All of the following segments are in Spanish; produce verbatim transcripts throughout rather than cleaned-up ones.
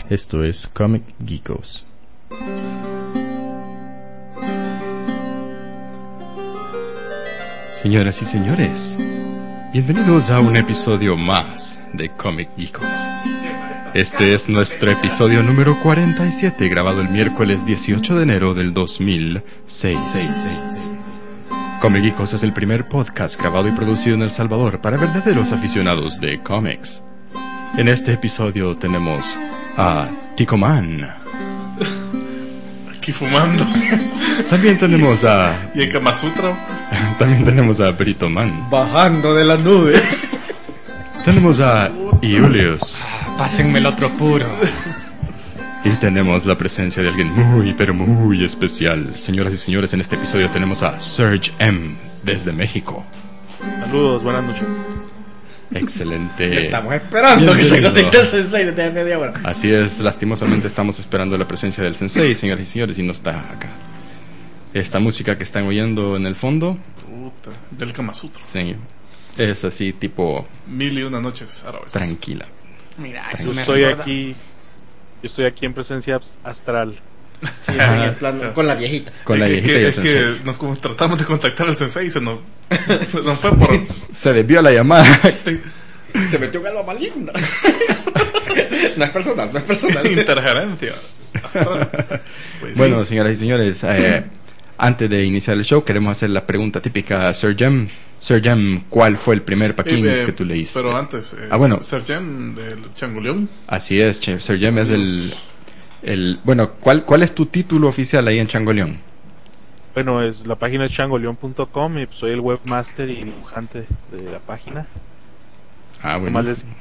Esto es Comic Geekos. Señoras y señores, bienvenidos a un episodio más de Comic Geekos. Este es nuestro episodio número cuarenta y siete, grabado el miércoles dieciocho de enero del dos mil seis. Comic Geekos es el primer podcast grabado y producido en El Salvador para verdaderos aficionados de cómics. En este episodio tenemos a Tico Man. Aquí fumando. También tenemos a... ¿Y en Kama Sutra? También tenemos a Brito Man. Bajando de la nube. Tenemos a Julius. Pásenme el otro puro. Y tenemos la presencia de alguien muy, pero muy especial. Señoras y señores, en este episodio tenemos a Serge M. desde México. Saludos, buenas noches. Excelente. Estamos esperando que se conecte el sensei desde media hora. Así es, lastimosamente estamos esperando la presencia del sensei, señoras y señores, y no está acá. Esta música que están oyendo en el fondo, Puta, del Kama Sutra. sí, es así tipo Mil y una noches árabes. tranquila. Mira, Yo estoy aquí, yo estoy aquí en presencia astral. Sí, en el plano, con la viejita. Con la es viejita que, y el es sensei. que nos como tratamos de contactar al sensei y se nos, nos fue por Se desvió la llamada. sí, Se metió un alma maligna. No es personal, no es personal. interferencia astral. Pues Bueno, sí. señoras y señores, eh, antes de iniciar el show queremos hacer la pregunta típica a Sir Jem. Sir Jem, ¿cuál fue el primer paquín Eh, eh, que tú leíste? Pero antes, eh, Ah, bueno. Sergem del Changoleón. Así es, Ch- Sir Jem es el, el... Bueno, ¿cuál, ¿cuál es tu título oficial ahí en Changoleón? Bueno, es la página es changoleon punto com y soy el webmaster y dibujante de la página. Ah, bueno. Nomás les-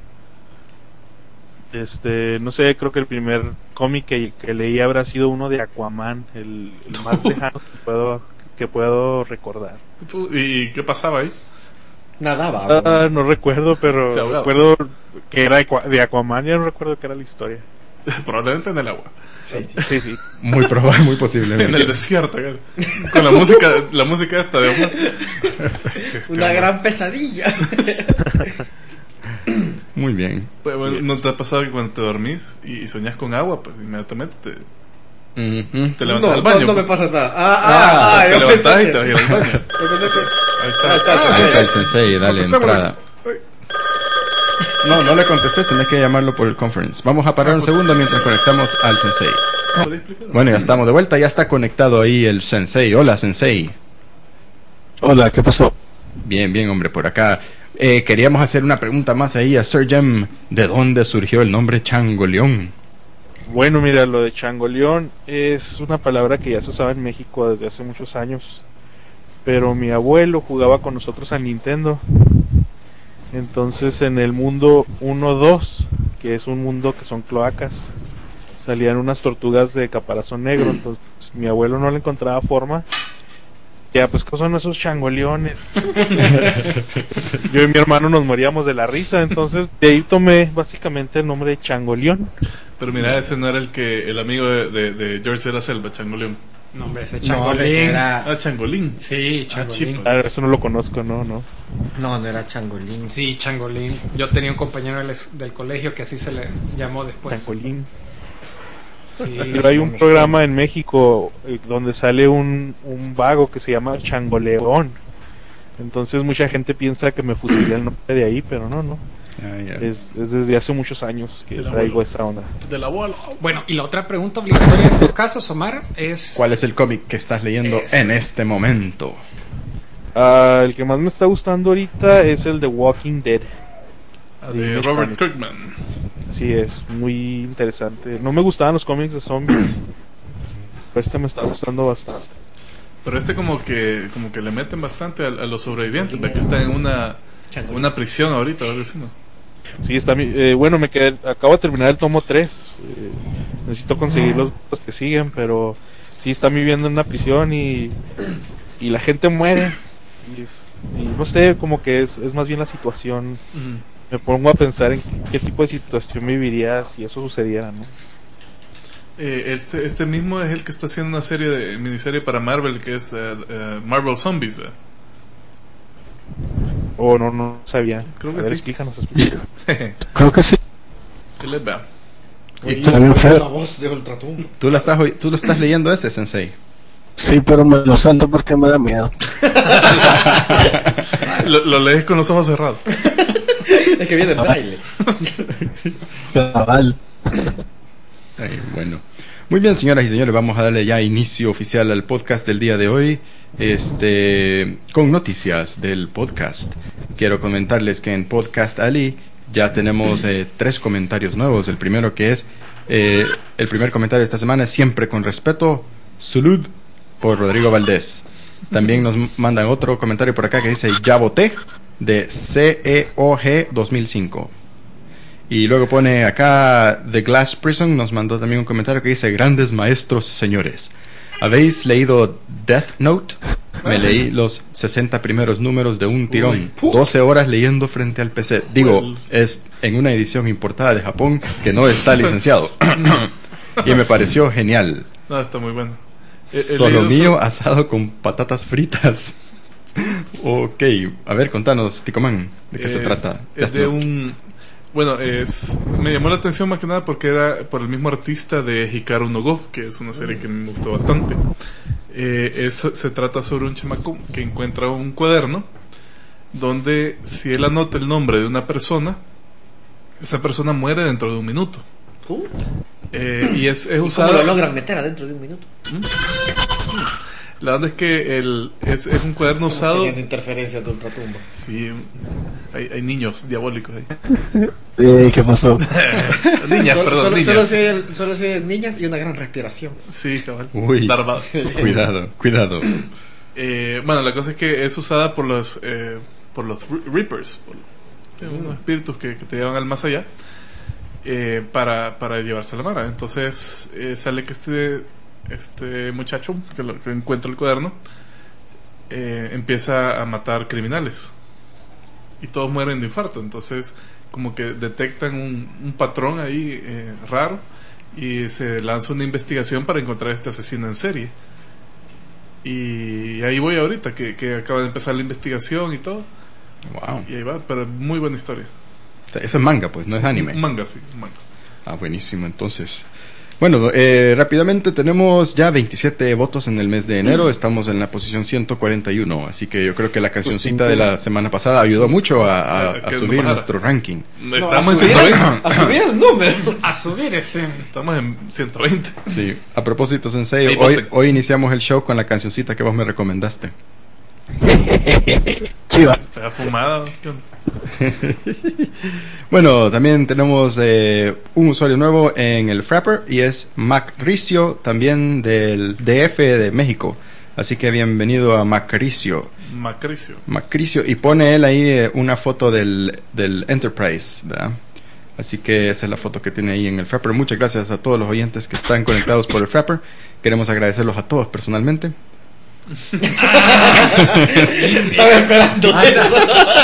Este, no sé, creo que el primer cómic que, que leí habrá sido uno de Aquaman, el, el más lejano que puedo que puedo recordar. ¿Y qué pasaba ahí? Nadaba. Ah, no recuerdo, pero Se ahogaba. recuerdo que era Aqua- de Aquaman, ya no recuerdo qué era la historia. Probablemente en el agua. Sí, sí, sí. sí. Muy probable, muy En posiblemente. el desierto, cara. Con la música, la música esta de agua. Este, este Una hombre. gran pesadilla. Muy bien. Pues, bueno, ¿no te ha pasado que cuando te dormís y, y soñás con agua, pues inmediatamente te, Ujú. te No, levantas al no, baño? no me pues? pasa nada. Ah, Ah, ah, ah, te yo levantás pensé y que- te vas a ir al baño. yo pensé que- Ahí está. Ahí está, Ah, Ahí sí, está el sí. sensei, dale Contestémosle. entrada. Ay, No, no le contestes, tenés que llamarlo por el conference. Vamos a parar un segundo mientras conectamos al sensei. ¿podés explicar? Bueno, ya estamos de vuelta, ya está conectado ahí el sensei. Hola, sensei. Hola, ¿qué pasó? Bien, bien, hombre, por acá. Eh, queríamos hacer una pregunta más ahí a Sir Jem. ¿De dónde surgió el nombre Changoleón? Bueno, mira, lo de changoleón es una palabra que ya se usaba en México desde hace muchos años. Pero mi abuelo jugaba con nosotros al Nintendo. Entonces en el mundo uno dos, que es un mundo que son cloacas, salían unas tortugas de caparazón negro. Entonces mi abuelo no le encontraba forma. Ya, pues, ¿qué son esos changoleones? Yo y mi hermano nos moríamos de la risa. Entonces de ahí tomé básicamente el nombre de changoleón. Pero mira, ese no era el que el amigo de, de, de George de la Selva, Changoleón. No, hombre, ese No, Changolín. ese era... Ah, Changolín. Sí, Ah, Changolín. chipa. Ah, eso no lo conozco, no, no. No, no era Changolín. Sí, Changolín. Yo tenía un compañero del, es- del colegio que así se le llamó después. Changolín. Sí, Pero hay un programa en México eh, donde sale un, un vago que se llama Changoleón. Entonces mucha gente piensa que me fusilé el nombre de ahí, pero no, no. Ah, ya. Es, es desde hace muchos años que Del traigo abuelo. esa onda. Del abuelo. Bueno, y la otra pregunta obligatoria en estos casos, Omar, es... ¿Cuál es el cómic que estás leyendo Ese. en este momento? Ah, el que más me está gustando ahorita es el de Walking Dead. Ah, de Robert Kirkman. Sí, es muy interesante. No me gustaban los cómics de zombies, pero este me está gustando bastante. Pero este como que como que le meten bastante a, a los sobrevivientes, ve que están en una una prisión ahorita, o algo así, ¿no? Sí, está mi- eh, bueno, me quedé, acabo de terminar el tomo tres. eh, necesito conseguir los, los que siguen, pero sí está viviendo en una prisión y, y la gente muere. Y, es- y no sé, como que es, es más bien la situación. Ujú. Me pongo a pensar en qué, qué tipo de situación viviría si eso sucediera, ¿no? Eh, este este mismo es el que está haciendo una serie de miniserie para Marvel que es eh, eh, Marvel Zombies, ¿verdad? O no, no sabía. Creo A que ver, sí. explícanos, explícanos. Que Creo que sí. les vea. Oye, también oye, fue- la voz de Ultratumba. ¿Tú, la estás, oy- ¿Tú lo estás leyendo ese, Sensei? Sí, pero me lo santo porque me da miedo. Lo, lo lees con los ojos cerrados. Es que viene el braille. Cabal. Ay, bueno. Muy bien, señoras y señores, vamos a darle ya inicio oficial al podcast del día de hoy. Este, con noticias del podcast. Quiero comentarles que en Podcast Ali ya tenemos eh, tres comentarios nuevos. El primero que es, eh, el primer comentario de esta semana es siempre con respeto, salud, por Rodrigo Valdés. También nos mandan otro comentario por acá que dice, ya voté, de C E O G dos mil cinco. Y luego pone acá The Glass Prison, nos mandó también un comentario que dice, grandes maestros señores, ¿habéis leído Death Note? Me leí los sesenta primeros números de un tirón, doce horas leyendo frente al P C. Digo, es en una edición importada de Japón que no está licenciado. Y me pareció genial. No, está muy bueno. He- he Solo leído mío so- asado con patatas fritas. Ok, a ver, contanos, Ticoman, ¿de qué se es- trata? Es Death de Note. un... Bueno, es me llamó la atención más que nada porque era por el mismo artista de Hikaru no Go, que es una serie que me gustó bastante. Eh, es- se trata sobre un chamaco que encuentra un cuaderno donde si él anota el nombre de una persona, esa persona muere dentro de un minuto. Uh, Eh, y es, es ¿y ¿Cómo usado... lo logran meter adentro de un minuto? La verdad es que el, es, es un cuaderno Estamos usado... teniendo interferencias de Ultratumba. Sí, hay, hay niños diabólicos ahí. Eh, ¿Qué pasó? Niñas, Solo- perdón, solo, niñas. solo sé, solo sé niñas y una gran respiración. Sí, cabal. Uy. Larvadas. Cuidado, cuidado. Eh, bueno, la cosa es que es usada por los eh, por los Re- Reapers, por eh, unos espíritus que, que te llevan al más allá, eh, para, para llevarse la mara. Entonces eh, sale que este este muchacho que, lo, que encuentra el cuaderno eh, empieza a matar criminales y todos mueren de infarto. Entonces como que detectan un, un patrón ahí eh, raro y se lanza una investigación para encontrar a este asesino en serie. Y ahí voy ahorita, que, que acaba de empezar la investigación y todo. Wow. Y ahí va, pero muy buena historia. O sea, eso es manga, pues, no es anime. Un manga, sí, un manga. Ah, buenísimo, entonces. Bueno, eh, rápidamente tenemos ya veintisiete votos en el mes de enero. Estamos en la posición ciento cuarenta y uno. Así que yo creo que la cancioncita de la semana pasada ayudó mucho a, a- a Que subir bajara. nuestro ranking. Estamos a, en subir, ciento veinte. a subir el número. A subir ese. Estamos en ciento veinte. Sí, a propósito, Sensei, Ahí hoy, voten. hoy iniciamos el show con la cancioncita que vos me recomendaste. Chiva. Está fumada. ¿Qué onda? Bueno, también tenemos eh, un usuario nuevo en el Frapper y es Macricio, también del D F de México. Así que bienvenido a Macricio. Macricio. Macricio, y pone él ahí eh, una foto del, del Enterprise, ¿verdad? Así que esa es la foto que tiene ahí en el Frapper. Muchas gracias a todos los oyentes que están conectados por el Frapper. Queremos agradecerlos a todos personalmente. Estaba esperando eso.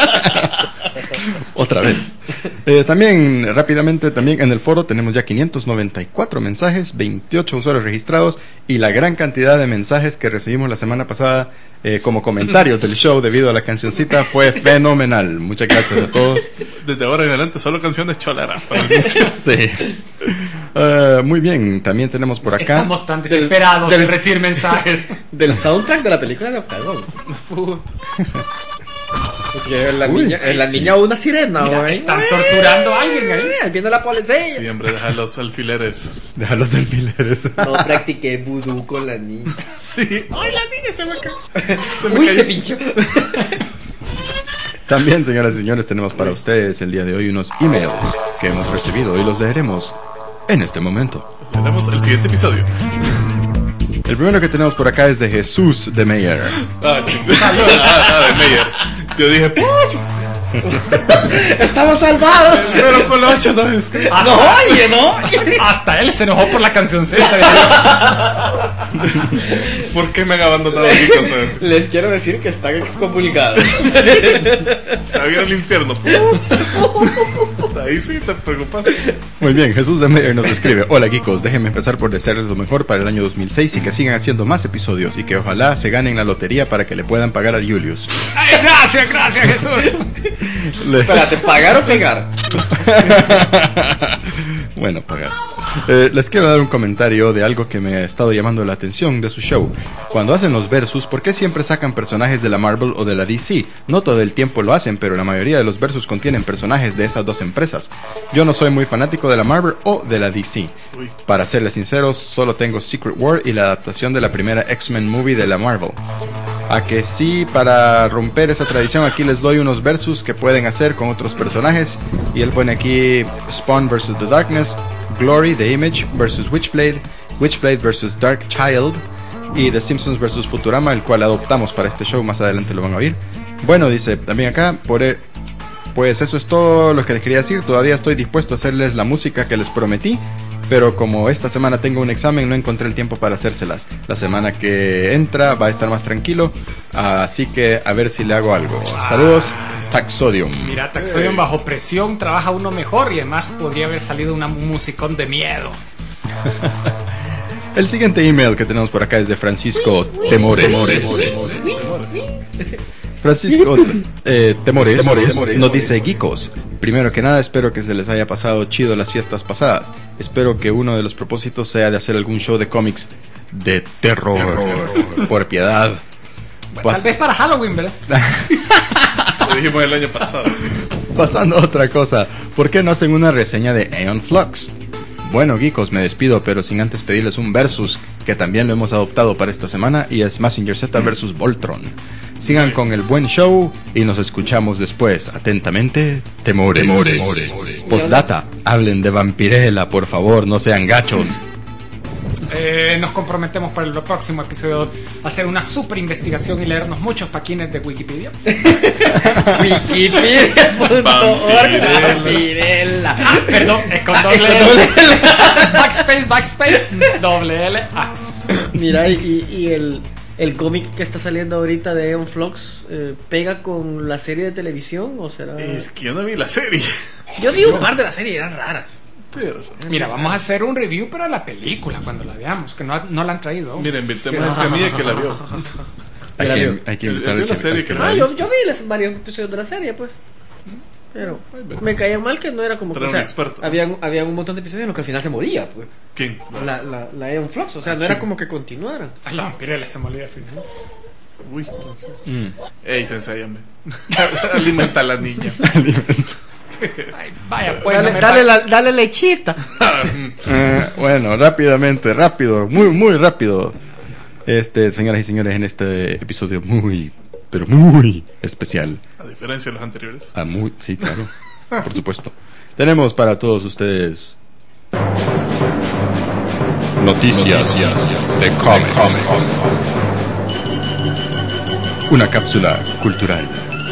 Otra vez. Eh, también, rápidamente, también en el foro tenemos ya quinientos noventa y cuatro mensajes, veintiocho usuarios registrados y la gran cantidad de mensajes que recibimos la semana pasada eh, como comentarios del show debido a la cancioncita fue fenomenal. Muchas gracias a todos. Desde ahora en adelante solo canciones choleras para el inicio. Sí. Eh, muy bien, también tenemos por acá. Estamos tan desesperados del- de recibir mensajes. Del soundtrack de la película de Octagon. Puta. Que la Uy. niña, eh, la niña una sirena, Mira, güey. están torturando a alguien ahí. Eh, Viendo la policía. Sí, hombre, deja los alfileres. Deja los alfileres. No practiqué vudú con la niña. Sí. ¡Ay, la niña se me cayó! Se me Uy, cayó. se pinchó. También, señoras y señores, tenemos para ustedes el día de hoy unos emails que hemos recibido y los leeremos en este momento. Tenemos el siguiente episodio. El primero que tenemos por acá es de Jesús de Meyer. Ah, chingada. Ah, ah, de Meyer. Yo dije, ¡puch! Estamos salvados. Pero con la ocho no es que... No, oye, ¿no? Hasta él se enojó por la cancioncita. ¿Por qué me han abandonado aquí, cosas? Les quiero decir que están excomunicados. Se ha ido al infierno. Puta, ahí sí te preocupas. Muy bien, Jesús de Meyer nos escribe: hola geekos, déjenme empezar por desearles lo mejor para el año dos mil seis y que sigan haciendo más episodios y que ojalá se ganen la lotería para que le puedan pagar a Julius. Ay, gracias, gracias, Jesús. Les- Espérate, ¿pagar o pegar? Bueno, pagar. Eh, les quiero dar un comentario de algo que me ha estado llamando la atención de su show. Cuando hacen los versus, ¿por qué siempre sacan personajes de la Marvel o de la D C? No todo el tiempo lo hacen, pero la mayoría de los versus contienen personajes de esas dos empresas. Yo no soy muy fanático de la Marvel o de la D C. Uy. Para serles sinceros, solo tengo Secret War y la adaptación de la primera X-Men movie de la Marvel. A que sí, para romper esa tradición, aquí les doy unos versus que pueden hacer con otros personajes. Y él pone aquí Spawn versus The Darkness, Glory, The Image versus Witchblade, Witchblade versus Dark Child y The Simpsons versus Futurama, el cual adoptamos para este show. Más adelante lo van a oír. Bueno, dice también acá, por e- pues eso es todo lo que les quería decir. Todavía estoy dispuesto a hacerles la música que les prometí, pero como esta semana tengo un examen, no encontré el tiempo para hacérselas. La semana que entra va a estar más tranquilo, así que a ver si le hago algo. Saludos, Taxodium. Mira, Taxodium bajo presión trabaja uno mejor y además podría haber salido una musicón de miedo. El siguiente email que tenemos por acá es de Francisco Temores. Francisco eh, Temores, Temores, Temores nos dice: Geekos, primero que nada espero que se les haya pasado chido las fiestas pasadas. Espero que uno de los propósitos sea de hacer algún show de cómics de terror, terror. Por piedad. Bueno, Pas- tal vez para Halloween, ¿verdad? Lo dijimos el año pasado. Pasando a otra cosa, ¿por qué no hacen una reseña de Aeon Flux? Bueno, geekos, me despido, pero sin antes pedirles un versus que también lo hemos adoptado para esta semana, y es Mazinger Z versus Voltron. Sigan con el buen show y nos escuchamos después. Atentamente, Temores. Temores. Postdata, hablen de Vampirella, por favor, no sean gachos. Eh, nos comprometemos para el próximo episodio a hacer una super investigación y leernos muchos paquines de Wikipedia. Wikipedia punto org. Vampirella. Ah, perdón, es con doble L. Backspace, backspace, doble L. Ah. Mira, y, y el, el cómic que está saliendo ahorita de Aeon Flux eh, pega con la serie de televisión, ¿o será? Es que yo no vi la serie. Yo vi un par de las series, eran raras. Mira, vamos a hacer un review para la película cuando la veamos, que no, no la han traído. Miren, invitemos a Escamilla que la vio. Hay que, hay que invitar la serie que Ah, la yo, yo vi las, varios episodios de la serie, pues. Pero me caía mal que no era como que, o sea, había, había un montón de episodios en los que al final se moría, pues. ¿Quién? La, la, la Aeon Flux, o sea, no era como que continuaran. A la Vampirella se moría al final. Uy. Mm. Ey, senseiame. Alimenta a la niña. Ay, vaya, pues, dale, no dale, la, dale lechita. eh, bueno, rápidamente, rápido, muy, muy rápido. Este, señoras y señores, en este episodio muy, pero muy especial. A diferencia de los anteriores. Ah, muy, sí, claro, por supuesto. Tenemos para todos ustedes noticias de cómics. Una cápsula cultural.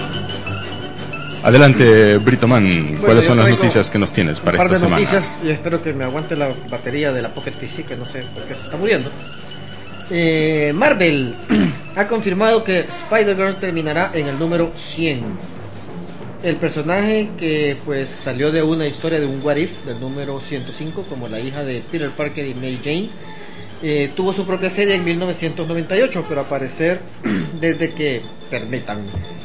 Adelante, Britoman. Bueno, ¿Cuáles son las traigo noticias que nos tienes para un par esta de semana? noticias y espero que me aguante la batería de la Pocket P C, que no sé por qué se está muriendo. Eh, Marvel ha confirmado que Spider-Girl terminará en el número cien. El personaje que pues salió de una historia de un What If del número ciento cinco, como la hija de Peter Parker y Mary Jane, eh, tuvo su propia serie en mil novecientos noventa y ocho, pero al parecer desde que permitan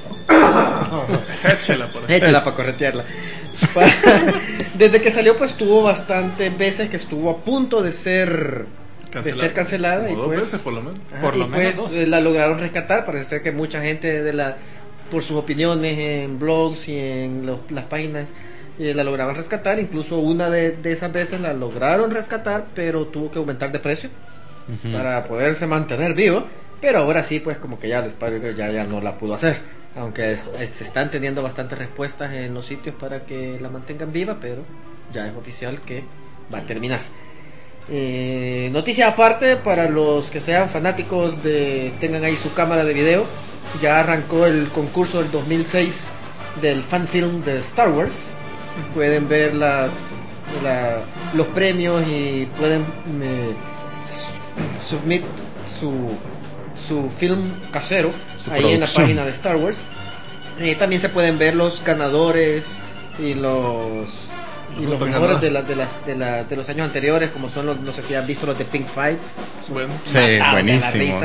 Échela por ahí. Échala para corretearla. Desde que salió, pues tuvo bastantes veces que estuvo a punto de ser cancelada, de ser cancelada y dos pues, veces por lo menos. Ajá, por lo y menos pues dos. eh, la lograron rescatar. Parece ser que mucha gente de la por sus opiniones en blogs y en los, las páginas eh, la lograban rescatar. Incluso una de, de esas veces la lograron rescatar, pero tuvo que aumentar de precio uh-huh. para poderse mantener vivo. Pero ahora sí, pues como que ya el Spider-Girl ya, ya no la pudo hacer. Aunque es, es, se están teniendo bastantes respuestas en los sitios para que la mantengan viva, pero ya es oficial que va a terminar. Eh, noticia aparte para los que sean fanáticos de, tengan ahí su cámara de video, ya arrancó el concurso del dos mil seis del fanfilm de Star Wars. Pueden ver las, la, los premios y pueden eh, submit su su film casero su ahí producción. En la página de Star Wars. Eh, también se pueden ver los ganadores y los y los ganadores de, la, de, las, de, la, de los años anteriores, como son los, no sé si han visto los de Pink Fight, bueno. Sí, buenísimos.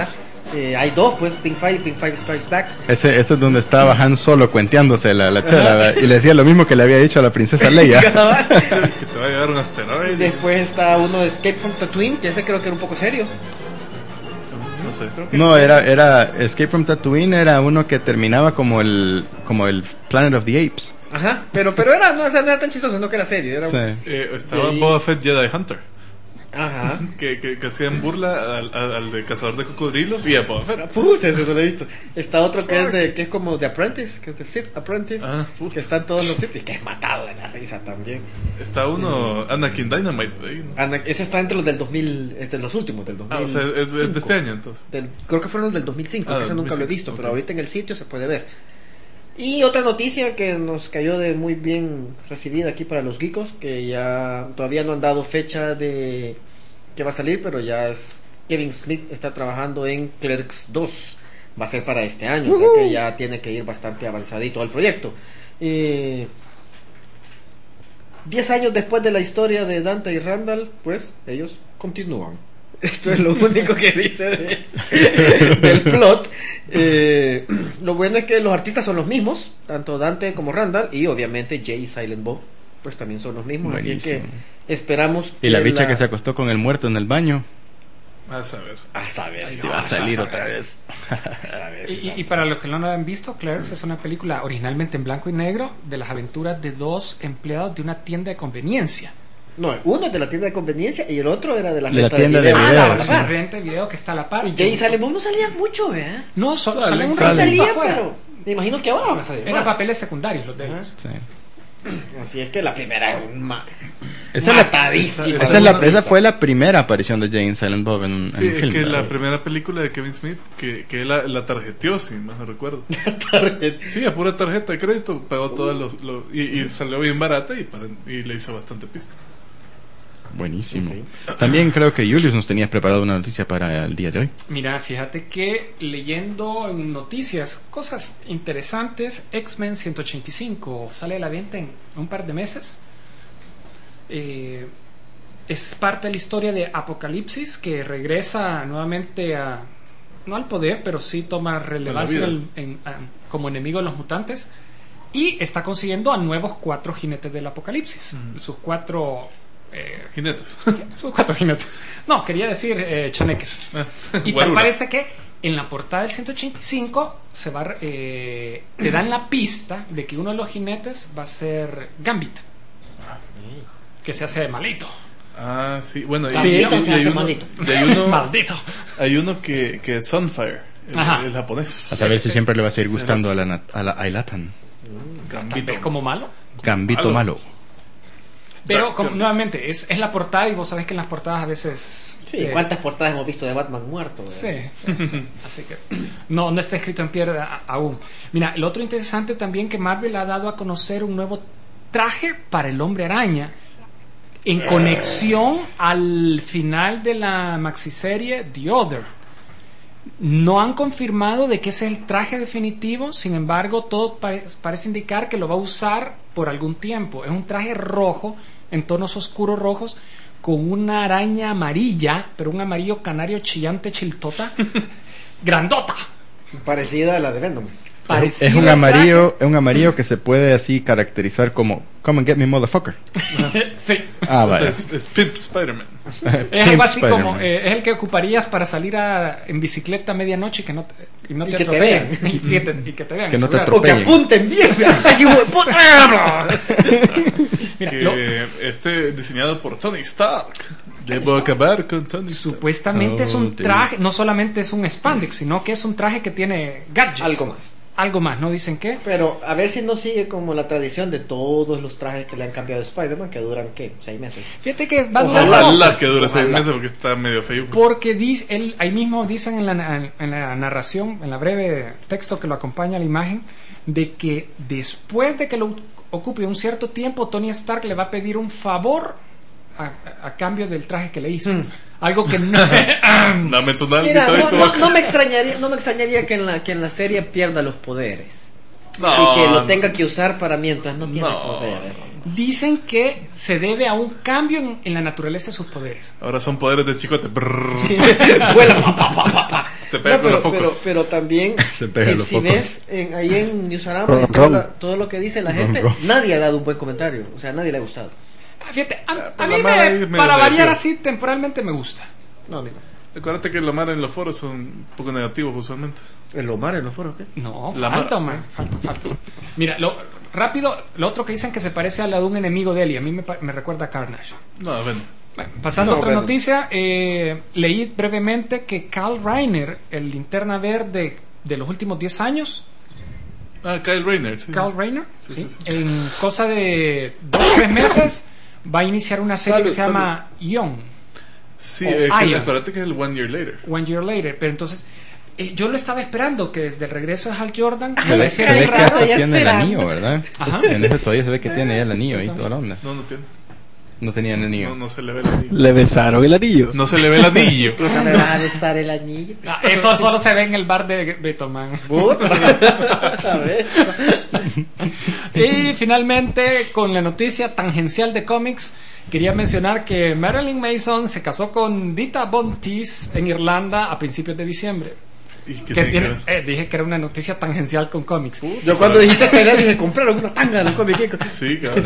Eh, hay dos, pues, Pink Five y Pink Five Strikes Back. Ese, ese es donde estaba Han Solo cuenteándose la, la chela, ¿verdad? Y le decía lo mismo que le había dicho a la princesa Leia. Que te va a llevar un asteroide. Después está uno de Escape from Tatooine, que ese creo que era un poco serio. No sé, creo que No, era, era Escape from Tatooine, era uno que terminaba como el, como el Planet of the Apes. Ajá, pero, pero era, no, o sea, no era tan chistoso, no que era serio. Era... Sí. Eh, estaba Sí. Boba Fett Jedi Hunter. Ajá. Que, que, que hacían burla al, al, al de cazador de cocodrilos y a Boba Fett. Puta, ese no lo he visto. Está otro que es de que es como The Apprentice, que es de Sith Apprentice, Ah, puta. que están todos los Sith y que es matado de la risa también. Está uno, Anakin Dynamite. Ahí, ¿no? Ana, ese está entre los del dos mil, es de los últimos del dos mil. Ah, o sea, es de, de este año entonces. Del, creo que fueron los del dos mil cinco, Ah, que ese nunca lo he dos mil cinco, visto, ok. pero ahorita en el sitio se puede ver. Y otra noticia que nos cayó de muy bien recibida aquí para los geekos, que ya todavía no han dado fecha de que va a salir, pero ya es Kevin Smith está trabajando en Clerks dos. Va a ser para este año, o sea que ya tiene que ir bastante avanzadito al proyecto. Eh, Diez años después de la historia de Dante y Randall, pues ellos continúan. Esto es lo único que dice de- del plot. Eh, lo bueno es que los artistas son los mismos, tanto Dante como Randall, y obviamente Jay y Silent Bob, pues también son los mismos. Así Buenísimo. que esperamos. Y la bicha la- que se acostó con el muerto en el baño. A saber. A saber, Si va a salir otra vez. a saber, Y, sí, y- y para los que no lo han visto, Clerks es una película originalmente en blanco y negro de las aventuras de dos empleados de una tienda de conveniencia. No, uno es de la tienda de conveniencia y el otro era de la, De la renta tienda de video. video, Ah, la, la sí. la par. renta de video que está a la par. Y Jay y Silent Bob no salían mucho, ¿verdad? No, so- Salen, salen un No salen. ratito salían, afuera. pero me imagino que ahora van a salir Eran más. papeles secundarios los de Ajá. ellos. Sí. Así es que la primera es un ma... Esa, es la, matadísima. esa, es la- esa fue la primera aparición de Jay en Silent Bob en, Sí, en es film. que es la ¿verdad? primera película de Kevin Smith que, que él la, la tarjeteó, si más no recuerdo. Sí, a pura tarjeta de crédito pagó todos los, los- y, y salió bien barata y, para- y le hizo bastante pista. Buenísimo. También creo que Julius nos tenía preparado una noticia para el día de hoy. Mira, fíjate que leyendo en noticias cosas interesantes, X-Men ciento ochenta y cinco sale a la venta en un par de meses. Eh, es parte de la historia de Apocalipsis, que regresa nuevamente a, no al poder, pero sí toma relevancia A la en- vida. en- a- como enemigo de los mutantes, y está consiguiendo a nuevos cuatro jinetes del Apocalipsis. Sus cuatro eh, Jinetes. sus cuatro jinetes. No, quería decir eh, chaneques. Y tal Guarura. parece que en la portada del ciento ochenta y cinco se va, eh, te dan la pista de que uno de los jinetes va a ser Gambit, que se hace malito. Ah, sí, bueno, y, También y- y se hay, hace uno, maldito. y hay uno, Maldito. hay uno que, que es Sunfire, el, Ajá. el japonés. A saber si siempre le va a seguir Sí, gustando a la, nat- a la Ailatan. Tal Gambito. vez como malo. Gambito Malo. malo. Pero Dark como- Gambit. nuevamente, es, es la portada y vos sabés que en las portadas a veces... Sí, eh, ¿cuántas portadas hemos visto de Batman muerto? ¿verdad? Sí, sí, sí. Así que no, no está escrito en piedra a- aún. Mira, el otro interesante también que Marvel ha dado a conocer un nuevo traje para el Hombre Araña en conexión al final de la maxiserie The Other. No han confirmado de que ese es el traje definitivo, sin embargo, todo pare- parece indicar que lo va a usar por algún tiempo. Es un traje rojo, en tonos oscuros rojos, con una araña amarilla, pero un amarillo canario chillante chiltota, grandota. Parecida a la de Venom. Es Parecida un al amarillo, es un amarillo que se puede así caracterizar como Come and get me motherfucker. traje. Sí. Ah, O sea, vale. es, es Pimp Spider-Man. Es algo así Spider-Man. como, eh, es el que ocuparías para salir a, en bicicleta a medianoche y que no te, y no Y te que te atropellen. vean. y, que te, y que te vean. Que no te asegurar. O que atropellen. apunten bien. Ay, hijo de puta. Mira, Que lo- este diseñado por Tony Stark. Debo acabar con Tony Stark. supuestamente es un Oh, traje, no solamente es un spandex, sino que es un traje que tiene gadgets. Algo más. Algo más, ¿no dicen qué? Pero a ver si no sigue como la tradición de todos los trajes que le han cambiado a Spider-Man, que duran, ¿qué? Seis meses. Fíjate que va a durar Ojalá. poco. Ojalá que dure seis Ojalá. meses porque está medio feo. Porque dice, él, ahí mismo dicen en la, en la narración, en la breve texto que lo acompaña a la imagen, de que después de que lo ocupe un cierto tiempo, Tony Stark le va a pedir un favor a, a- a cambio del traje que le hizo. Algo que no... Dame tu nalga y Mira, todo y no, tú no- vas- no me extrañaría, no me extrañaría que en la que en la serie pierda los poderes No, y que lo no. tenga que usar para mientras no tiene No, poderes. Dicen que se debe a un cambio en, en la naturaleza de sus poderes. Ahora son poderes de chicote. Brrr. Vuela, pa, pa, pa, pa, pa. Se pega No, con pero, los focos. pero, pero también, Se pega si, los si focos. ves en, ahí en Newsarama, Ron, todo, ron. la- todo lo que dice la gente, ron. nadie ha dado un buen comentario. O sea, nadie le ha gustado. Ah, Fíjate, a, Ah, a pues mí la Mara me- ahí es medio para variar negativa. así temporalmente me gusta. No, mira. Acuérdate que lo malo en los foros son un poco negativos usualmente. ¿El Omar en los foros qué? No, La falta, ma- man, falta, falta. Mira, lo, rápido, lo otro que dicen que se parece a la de un enemigo de él y a mí me, pa- me recuerda a Carnage. No, bueno. Bueno, pasando No, a otra bueno. noticia, eh, leí brevemente que Kyle Reiner, el linterna verde de los últimos diez años, Ah, Kyle Rayner. Sí, Kyle sí. Rayner, Sí, ¿sí? sí, sí. en cosa de dos o tres meses va a iniciar una serie Salud, que se llama Young, Sí, O es que Iron. acuérdate que es el One Year Later. One Year Later, pero entonces eh, yo lo estaba esperando que desde el regreso de Hal Jordan Se me ve, pareciera se ve muy que raro. hasta ya tiene el esperando. anillo, ¿verdad? Ajá. En ese todavía se ve que tiene ya el anillo ahí, toda la onda. No, no tiene. No tenía el anillo. No, no se le ve el anillo. Le besaron el anillo. No se le ve el anillo. Nunca me vas a besar el anillo. Ah, eso solo se ve en el bar de Beethoven. Puta. A ver. Y finalmente, con la noticia tangencial de cómics, quería mencionar que Marilyn Mason se casó con Dita Von Teese en Irlanda a principios de diciembre. ¿Y qué Que tiene que tiene, ver? eh, dije que era una noticia tangencial con cómics. Yo cuando dijiste que era, dije, compraron una tanga de cómic. Sí, cabrón.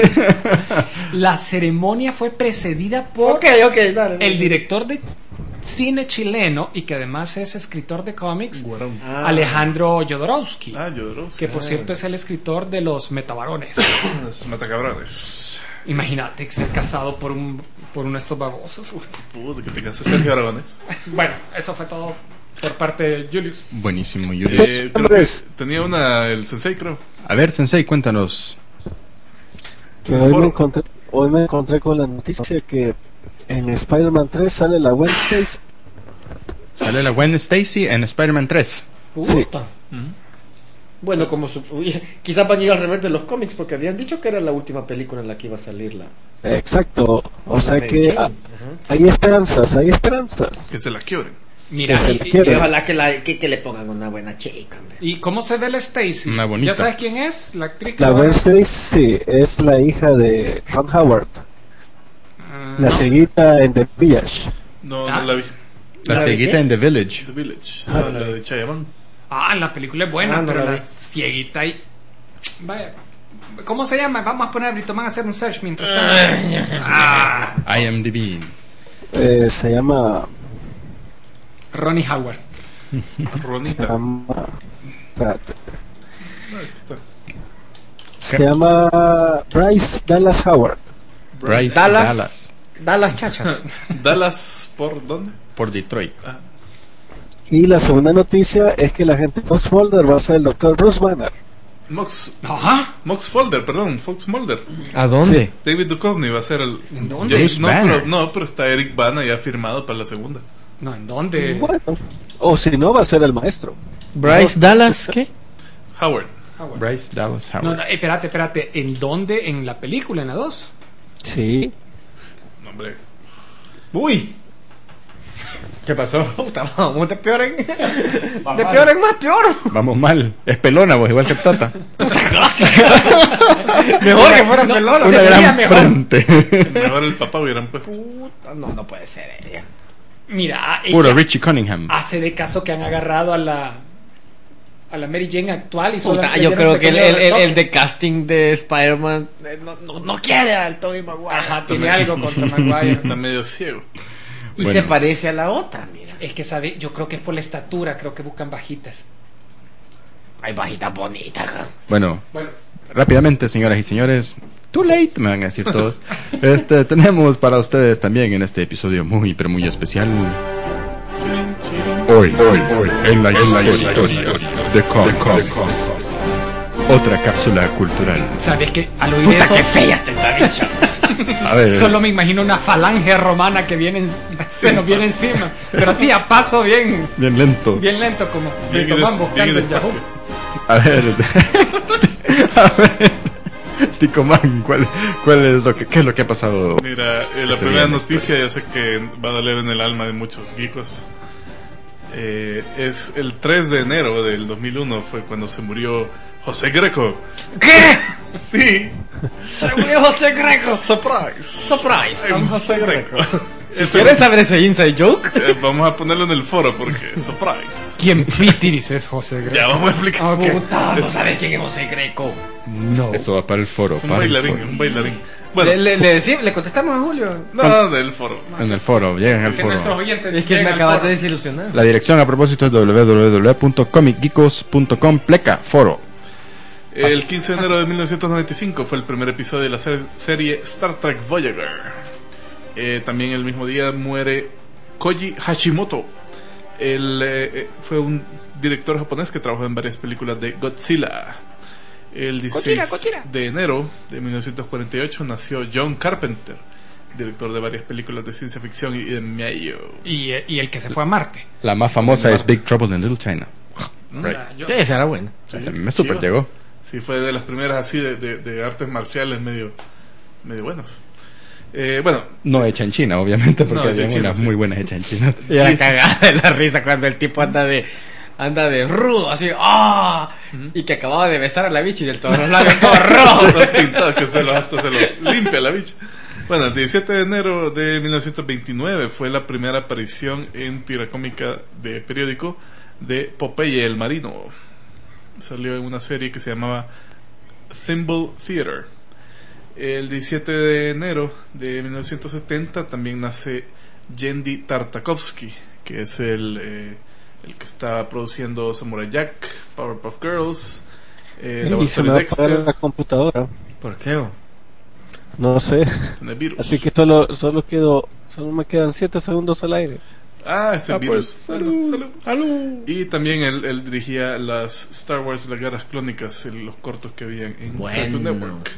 La ceremonia fue precedida por Ok, ok, dale. el director de cine chileno y que además es escritor de cómics, Guarón. Ah. Alejandro Jodorowsky, Ah, Jodorowsky. que por cierto es el escritor de Los Metabarones. Los matacabrones. Imagínate ser casado por un por uno de estos babosos. Uf. Puta, que te cases Sergio Aragones. Bueno, eso fue todo por parte de Julius. Buenísimo, Yuri. Eh, creo que Hombres. tenía una, el Sensei, creo. A ver, Sensei, cuéntanos. Que hoy, me encontré, hoy me encontré con la noticia que en Spider-Man tres sale la Gwen Stacy. Sale la Gwen Stacy en Spider-Man tres. Puta. Ujú. Bueno, como su... uy, quizás van a ir al revés de los cómics porque habían dicho que era la última película en la que iba a salir la... Exacto. O sea Mary que Jane. ah, Ajá. hay esperanzas, hay esperanzas. Que se la quiebren. Mira, Que se y, la y- quiere. Y ojalá que, la, que, que le pongan una buena chica, hombre. ¿y cómo se ve la Stacy? Una bonita. ¿Ya sabes quién es? La actriz que La va a- Gwen Stacy sí, es la hija de Ron Howard, Ah, la no. ceguita en The Village. No, Ah. no la vi. La ¿La de cieguita qué? en The Village. The Village. Ah, Ah, la la vi. de Chayaman. Ah, la película es buena, Ah, no pero la la vi. cieguita y... Vaya. ¿Cómo se llama? Vamos a poner ahorita, van a hacer un search mientras tanto. Ah, IMDb. Eh, se llama, Ronnie Howard. se Ronita. llama, espérate, Ah, aquí está. se llama Bryce Dallas Howard. Bryce Dallas. Dallas. Dallas chachas. Dallas, ¿por dónde? Por Detroit. Ah, Y la segunda noticia es que la gente de Fox Mulder va a ser el doctor Bruce Banner. Mox. Ajá. Mox Folder, perdón. Fox Mulder. ¿A dónde? David Duchovny va a ser el. ¿En dónde? Ya- Bruce no, Banner. pero, no, pero está Eric Bana ya firmado para la segunda. No, ¿en dónde? Bueno, o si no, va a ser el maestro. Bryce Dallas, ¿qué? Howard. Howard. Bryce Dallas Howard. No, no, espérate, espérate. ¿En dónde? ¿En la película? ¿En la dos? Sí. No, hombre. Uy. ¿Qué pasó? Puta, vamos de peor en... De peor en más peor. Vamos mal. Es pelona, vos, igual que Tata. Mejor que fuera pelona. Una se veía gran mejor. frente. Mejor el papá hubieran puesto. Puta, no, no puede ser ella. Mira, Puro ella Richie Cunningham. hace de caso que han agarrado a la a la Mary Jane actual y solo Puta, le yo dieron creo que el, pequeño el, el, retoque. el de casting de Spider-Man eh, no, no, no quiere al Tobey Maguire. Ajá, tiene algo contra Maguire. Está medio ciego. Y Bueno. se parece a la otra, mira. Es que sabe, yo creo que es por la estatura, creo que buscan bajitas. Hay bajitas bonitas, ja. Bueno, Bueno, rápidamente, señoras y señores. Too late, me van a decir todos. Este, tenemos para ustedes también en este episodio muy, pero muy especial. Hoy, hoy, hoy, en la, en la historia de Comic Otra cápsula cultural. sabes que al oír eso fea te está dicho. A ver, solo me imagino una falange romana que viene en- se nos viene encima, pero así a paso bien bien lento. bien lento como Bien, de y des- Tomás bien y buscando en despacio. Yahoo. A ver, a ver, Ticomán, ¿cuál, cuál es lo que, qué es lo que ha pasado? Mira, eh, la Este primera bien, noticia yo sé que va a doler en el alma de muchos geekos. Eh, es el tres de enero del dos mil uno fue cuando se murió José Greco. ¿Qué? Sí. Se murió José Greco. Surprise. Surprise. Con José Greco. Si quieres saber ese inside joke, Eh, Vamos a ponerlo en el foro porque surprise. ¿Quién pitiris es José Greco? Ya vamos a explicar. Ok. puta, no Es- sabe quién es José Greco. No. Eso va para el foro. Es un para el bailarín, foro. un bailarín. Bueno, Le, le, le, decimos- le contestamos a Julio. no, del foro. En el foro, llegan al Que nuestros foro. oyentes Es que me lleguen al acabas foro. de desilusionar. La dirección a propósito es doble u doble u doble u punto comic geekos punto com pleca foro. El quince de enero de mil novecientos noventa y cinco fue el primer episodio de la ser- serie Star Trek Voyager. Eh, también el mismo día muere Koji Hashimoto. Él eh, eh, fue un director japonés que trabajó en varias películas de Godzilla. El dieciséis de enero de mil novecientos cuarenta y ocho nació John Carpenter, director de varias películas de ciencia ficción y de Mayo. Y, eh, y el que se fue a Marte. La más famosa es Big Trouble in Little China. O sea, yo- Esa era buena. Sí, Ese me sí, super va. llegó. Sí, fue de las primeras así de, de, de artes marciales medio, medio buenas. Eh, bueno, No hecha en China, obviamente, porque No, hecha había en China, unas sí. muy buenas hechas en China. Y la Diez- cagada de la risa cuando el tipo anda de anda de rudo, así, ¡ah! Y que acababa de besar a la bicha y del todo los labios todos rojos. Todos pintados, que se los, hasta se los limpia la bicha. Bueno, el diecisiete de enero de mil novecientos veintinueve fue la primera aparición en tira cómica de periódico de Popeye el Marino. Salió en una serie que se llamaba Thimble Theater. El diecisiete de enero de mil novecientos setenta también nace Yendi Tartakovsky, que es el, eh, el que está produciendo Samurai Jack, Powerpuff Girls, eh, Y se me va a apagar la computadora. ¿Por qué? oh? No sé. Tiene virus. Así que solo, solo quedo, solo me quedan siete segundos al aire. Ah, ese Ah, virus. pues, Bueno, salud. Y también él, él dirigía las Star Wars, las guerras clónicas, el- los cortos que habían en Bueno. Cartoon Network.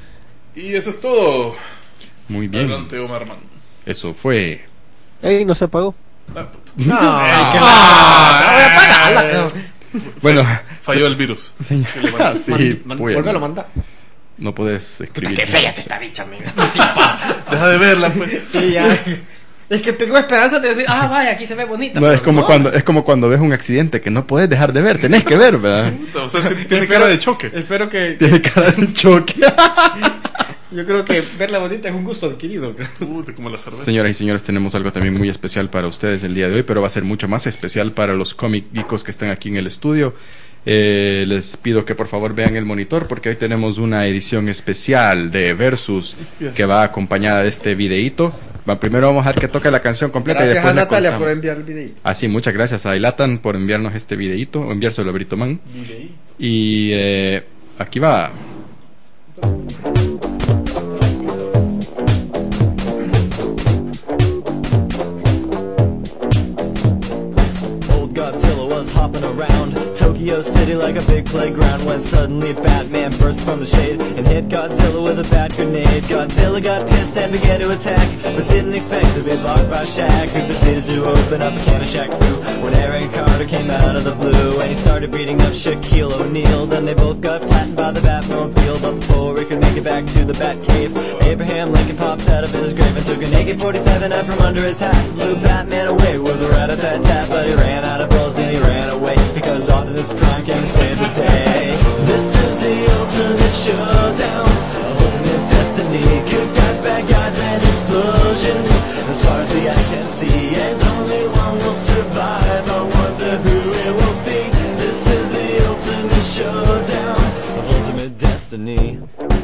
Y eso es todo. Muy bien. Adelante, Omar Man. Eso fue. ¡Ey! No se apagó. Ah, puta. No, Ah, que la- voy a apagarla, cabrón. Bueno, Falló el virus. señor. Que le mandé. Sí, Man- bueno. vuélvelo a mandar. No puedes escribir. Qué fea esta bicha, amigo. Deja de verla, pues. Sí, ya. Es que tengo esperanza de decir, ah, vaya, aquí se ve bonita. No, pero es como no. cuando es como cuando ves un accidente que no puedes dejar de ver, tenés que ver, ¿verdad? Puta, o sea, que tiene cara de choque. Espero que. Tiene cara de choque. Yo creo que verla bonita es un gusto adquirido. Puta, como la cerveza. Señoras y señores, tenemos algo también muy especial para ustedes el día de hoy, pero va a ser mucho más especial para los cómic geekos que están aquí en el estudio. Eh, les pido que por favor vean el monitor porque hoy tenemos una edición especial de Versus que va acompañada de este videíto. Va, primero vamos a dejar que toque la canción completa y Gracias después a le Natalia contamos. por enviar el video. Ah, sí, muchas gracias a Ilatan por enviarnos este videíto, o enviárselo a Brito Man. Y eh, aquí va. Old Godzilla was hopping around Tokyo City like a big playground when suddenly Batman burst from the shade and hit Godzilla with a bat grenade. Godzilla got pissed and began to attack, but didn't expect to be blocked by Shaq, who proceeded to open up a can of Shaq Fu when Aaron Carter came out of the blue and he started beating up Shaquille O'Neal. Then they both got flattened by the Batmobile, but before he could make it back to the Batcave, Abraham Lincoln popped out of his grave and took an A K forty-seven out from under his hat, blew Batman away with a rat-a-tat-tat, but he ran out of bullets and he ran away because Optimus Prime came to save the day. This is the ultimate showdown, ultimate destiny, good guys, bad guys, and explosions. As far as the eye can see, and only one will survive. I wonder who it will be. This is the ultimate showdown, ultimate destiny.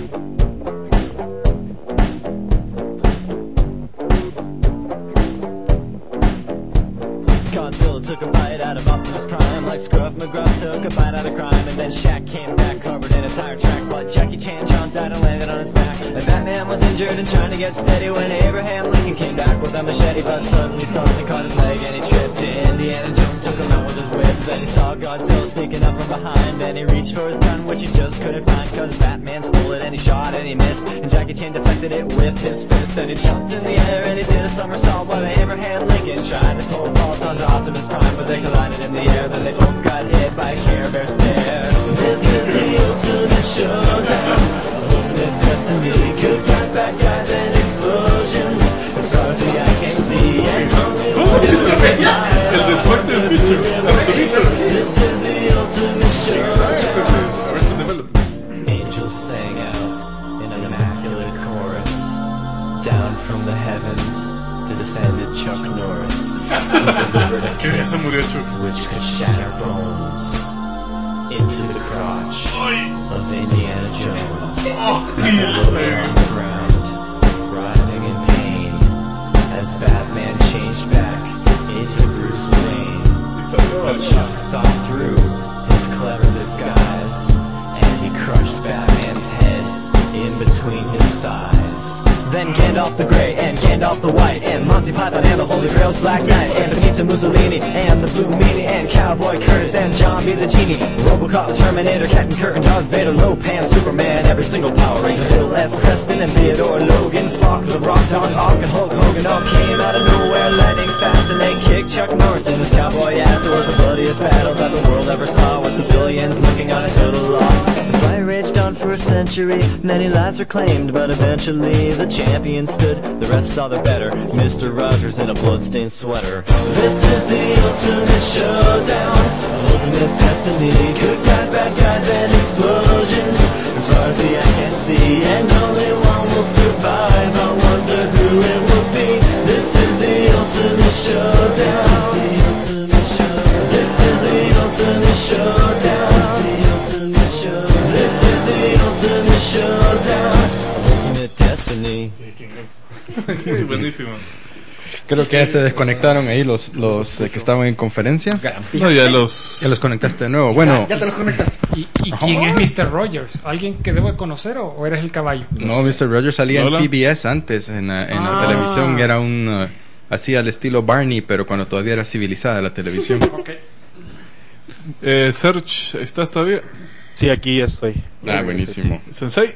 Godzilla took a bite out of Optimus Prime, like Scruff McGruff took a bite out of crime, and then Shaq came back covered in a tire track, but Jackie Chan jumped out and landed on his back, and Batman was injured and trying to get steady when Abraham Lincoln came back with a machete, but suddenly something caught his leg and he tripped. Indiana Jones took him out with his whip, then he saw Godzilla sneaking up from behind, and he reached for his gun, which he just couldn't find, cause Batman stole it and he shot and he missed, and Jackie Chan deflected it with his fist, then he jumped in the air and he did a somersault, while Abraham Lincoln tried to pull vault onto Optimus Prime, but they collided in the air, then they both got hit by a Care Bear stare. This is the ultimate showdown, ultimate destiny, good guys, bad guys, and explosions, as far as the eye can see, and only one will survive. El de Doctor Future. Down from the heavens descended Chuck Norris, delivered a Que ya se murió Chuck. which could shatter bones into the crotch of Indiana Jones. Lay on the ground, writhing in pain, as Batman changed back into Bruce Wayne. But Chuck saw through his clever disguise, and he crushed Batman's head in between his thighs. Then Gandalf the Grey and Gandalf the White and Monty Python and the Holy Grail's Black Knight and Benito Mussolini and the Blue Meanie and Cowboy Curtis and John B. the Genie, Robocop, the Terminator, Captain Kirk and Darth Vader, Lopan, Superman, every single Power Ranger, Bill S. Preston and Theodore Logan, Spock, the Rock, Don Hawk and Hulk Hogan all came out of nowhere, lightning fast, and they kicked Chuck Norris in his cowboy ass. It was the bloodiest battle that the world ever saw, with civilians looking on until the law. The fight raged on for a century, many lives were claimed, but eventually the champion stood, the rest saw their better, Mister Rogers in a bloodstained sweater. This is the ultimate showdown, ultimate destiny, good guys, bad guys, and explosions, as far as the eye can see, and only one will survive, I wonder who it will be. This is the ultimate showdown, this is the ultimate showdown, this is the ultimate showdown, ultimate destiny. Buenísimo. Creo que ya se desconectaron ahí los, los eh, que estaban en conferencia. No, ya los... Ya los conectaste de nuevo. Bueno, Ya te los conectaste. ¿Y, y quién es mister Rogers? ¿Alguien que debo de conocer o, o eres el caballo? no, mister Rogers salía Hola. en P B S antes, en, la- en la Ah. televisión. Era un... uh, así al estilo Barney, pero cuando todavía era civilizada la televisión. Ok. Eh, Serge, ¿estás todavía? Sí, aquí ya estoy. Ah, buenísimo. ¿Sensei?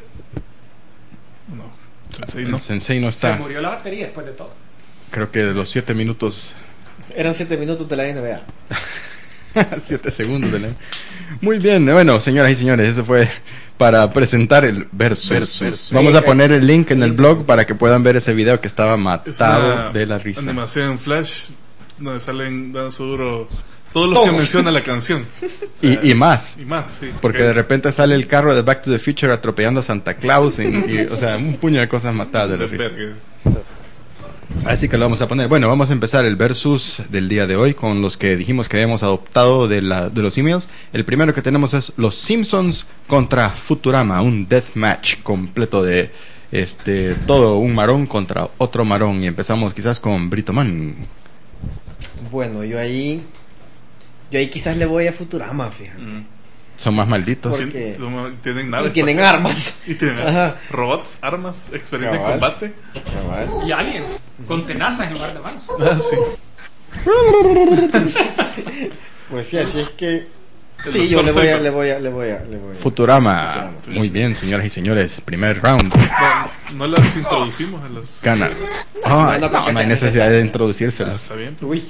No, Sensei no. El sensei no Se está. murió la batería después de todo. Creo que de los siete minutos... Eran siete minutos de la N B A. siete segundos de la... Muy bien, bueno, señoras y señores, eso fue para presentar el Versus. Vamos a poner el link en el blog para que puedan ver ese video que estaba Es matado una de la risa. animación en Flash donde salen dando su duro todos los que Todos. menciona la canción. O sea, Y, y más. y más, sí. Porque de repente sale el carro de Back to the Future atropellando a Santa Claus y, y, o sea, un puño de cosas matadas de la risa. Verga. Así que lo vamos a poner. Bueno, vamos a empezar el versus del día de hoy con los que dijimos que habíamos adoptado de, la, de los emails. El primero que tenemos es Los Simpsons contra Futurama, un deathmatch completo de este todo un marón contra otro marón. Y empezamos quizás con Brito Man. Bueno, yo ahí. Yo ahí quizás le voy a Futurama, fíjate. Mm. Son más malditos. Por- Porque- Tien- Tienen naves Y tienen espaciales. armas. Y tienen Ajá. robots, armas, experiencia en Cabal. combate. Y aliens, con tenazas en lugar de manos. Ah, sí. Pues sí, así es que. El Sí, yo doctor le voy a, Saber. le voy a, le voy a, le voy a. Futurama. Muy bien, señoras y señores. Primer round. No, no las introducimos a las... Gana. Ah, No, no, no, no hay necesidad de introducírselas. Está bien. Uy.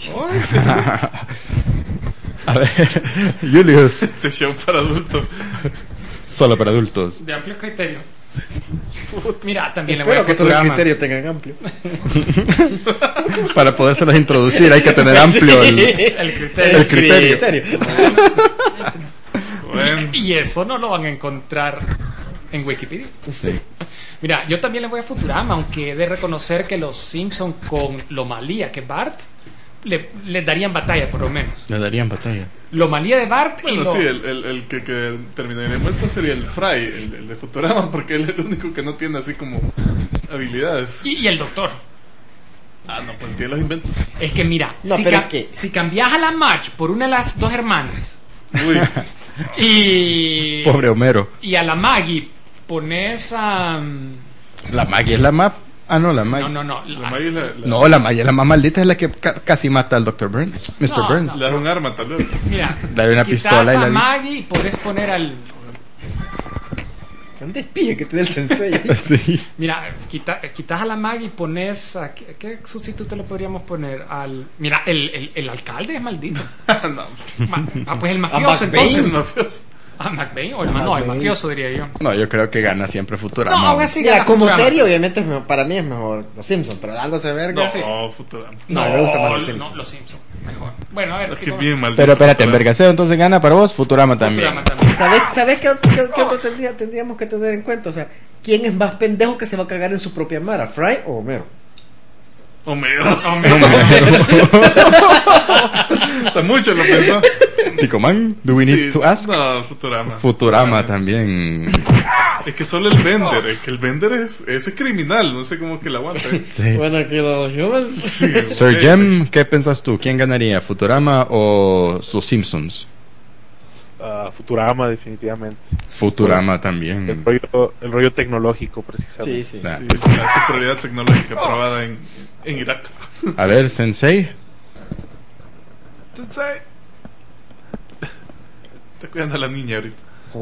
A ver, Julius. Este show para adultos. Solo para adultos. De amplio criterio. Mira, también le voy a Espero que todo el Futurama. criterio tengan amplio. Para podérselos introducir hay que tener amplio el... El criterio. El criterio. Bueno, Y eso no lo van a encontrar en Wikipedia. Sí. Mira, yo también le voy a Futurama, aunque he de reconocer que los Simpsons con lo malía que Bart le, le darían batalla, por lo menos. Le darían batalla. Lo malía de Bart y bueno lo... sí, el, el, el que, que terminaría muerto sería el Fry, el, el de Futurama, porque él es el único que no tiene así como habilidades. y, y el doctor. Ah, no, pues tiene los inventos. Es que mira, No, si, pero ca- es que- si cambias a la Marge por una de las dos hermanas Uy, y, Pobre Homero. y a la Maggie pones a... La Maggie es la más... Ah, no, la Maggie. No, no, no. la la- Maggie la, la, No, la Maggie, la más maldita es la que ca- casi mata al doctor Burns. mister No, Burns. le da un arma tal vez. Mira, Dale una quitas pistola y a la- Maggie y puedes poner al... Un despije que tiene el sensei. Sí. Mira, quita, quitas a la Maggie y pones... A, ¿qué, qué sustituto le podríamos poner? Al... Mira, el, el, el alcalde es maldito. No, Ma- ah, pues el mafioso, McBain. es entonces. mafioso. Ah, McBain o el, ma- no, el McBain. mafioso, diría yo. No, yo creo que gana siempre Futurama. No, aún así Mira, gana como Futurama. serie, obviamente, es mejor- para mí es mejor Los Simpsons, pero dándose verga. No, Sí. no, Futurama. No, No, me gusta más Los no, Simpsons. los Simpsons. Mejor. Bueno, a ver. Es ¿qué que vamos- bien maldito. Pero espérate, en Futurama. Vergaseo entonces gana para vos Futurama también. Futurama también. ¿Sabes, ¿sabes qué, qué- qué otro tendría- tendríamos que tener en cuenta? O sea, ¿quién es más pendejo que se va a cagar en su propia mara, Fry o Homero? Homero. Está mucho lo pensó. Ticoman, do we need Sí, to ask? No, Futurama. Futurama también. Es que solo el Bender, es que el Bender es, ese es criminal, no sé cómo que lo aguanta. ¿eh? Sí. Bueno, aquí los humans. Sí, Sir ok. Jem, ¿qué piensas tú? ¿Quién ganaría, Futurama o los Simpsons? Ah, Futurama, definitivamente. Futurama El también. rollo, el rollo tecnológico, precisamente. Sí, sí. Nah, Sí, pues, la superioridad tecnológica probada en, en Irak. a ver, Sensei. Sensei. Está cuidando a la niña ahorita.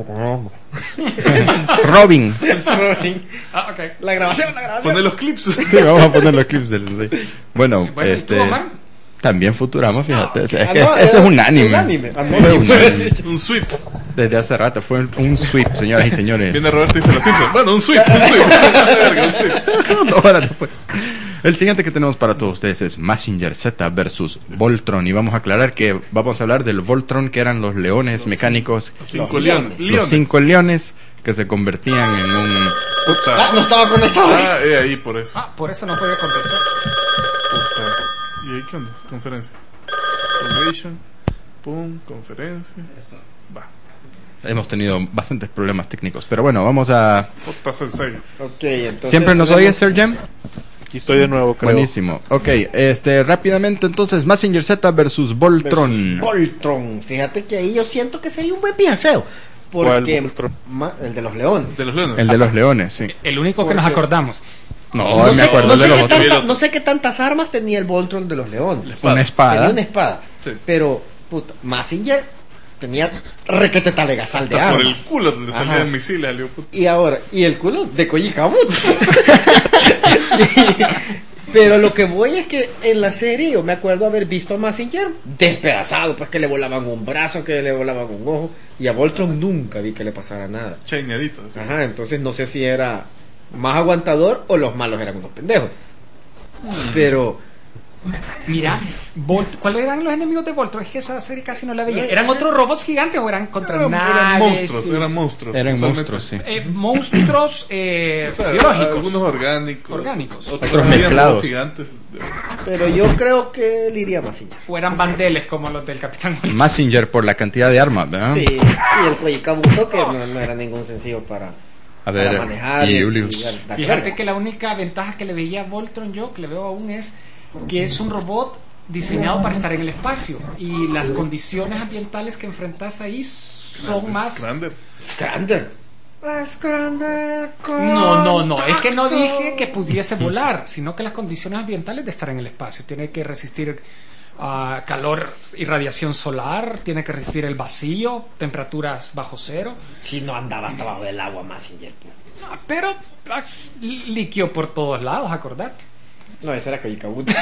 Robin. Ah, ok. La grabación, la grabación. Pone los clips. Sí, vamos a poner los clips del Sensei. Bueno, Bueno, ¿y este. tú, Omar? También Futurama, fíjate. Es Ah, que no, ese era es un anime. un anime. Ah, no, Fue un no, anime. Un sweep. Desde hace rato fue un, un sweep, señoras y señores. Viene Roberto y dice los Simpsons. Bueno, un sweep, un sweep. Verga, un sweep. Dos horas después. El siguiente que tenemos para todos ustedes es Mazinger Z versus Voltron. Y vamos a aclarar que vamos a hablar del Voltron, que eran los leones mecánicos, Cinco Los leones. los cinco leones que se convertían en un. Puta. Ah, no estaba conectado. Ah, eh, ahí por eso. Ah, por eso no podía contestar. Puta. ¿Y ahí qué onda? Conferencia. Formation. Pum, conferencia. Va. Hemos tenido bastantes problemas técnicos, pero bueno, vamos a. Puta Sensei. Ok, entonces. ¿Siempre nos tenemos- oyes, Sir Jem? Aquí estoy de nuevo, creo. Buenísimo. Ok, este, rápidamente entonces, Mazinger Z versus Voltron. Voltron. Fíjate que ahí yo siento que sería un buen piaseo. ¿Cuál Porque. Voltron? ma- el de los leones. De los leones. El de los leones, sí. El único que nos Porque- acordamos. No, no me sé, acuerdo no de sé los qué otros. tanta- no sé qué tantas armas tenía el Voltron de los leones. Una espada. Tenía una espada. Sí. Pero, puta, Mazinger tenía requete talegazal de Hasta por el armas. culo donde Ajá. salían misiles, salió puta. Y ahora, y el culo de Koji Kabuto. Pero lo que voy es que en la serie yo me acuerdo haber visto a Mazinger despedazado, pues que le volaban un brazo, que le volaban un ojo, y a Voltron nunca vi que le pasara nada. Chaineadito. así. Ajá, entonces no sé si era más aguantador o los malos eran unos pendejos. Pero Mira, Volt, ¿cuáles eran los enemigos de Voltron? Es que esa serie casi no la veía. ¿Eran otros robots gigantes o eran contra Eran, naves? eran monstruos, y- eran monstruos. Eran usualmente. monstruos, sí. eh, monstruos eh, O sea, biológicos. algunos orgánicos. Orgánicos. Otros, Otros habían mezclados. robots gigantes. pero yo creo que él iría a Mazinger. O eran bandeles como los del Capitán Voltron. Mazinger por la cantidad de armas, ¿verdad? Sí, y el Koji Kabuto que no, no era ningún sencillo para, A ver, para manejar. y y- Julius. y darse Fíjate verga. que la única ventaja que le veía a Voltron yo, que le veo aún, es que es un robot diseñado para estar en el espacio y las condiciones ambientales que enfrentas ahí son más... Scrander. Scrander. Ah, Scrander. No, no, no, es que no dije que pudiese volar, sino que las condiciones ambientales de estar en el espacio. Tiene que resistir ah, calor y radiación solar, tiene que resistir el vacío, temperaturas bajo cero. Si no andaba hasta abajo del agua Mazinger. Ah, pero ah, liquio por todos lados, acordate. No, ese era Koji Kabuto.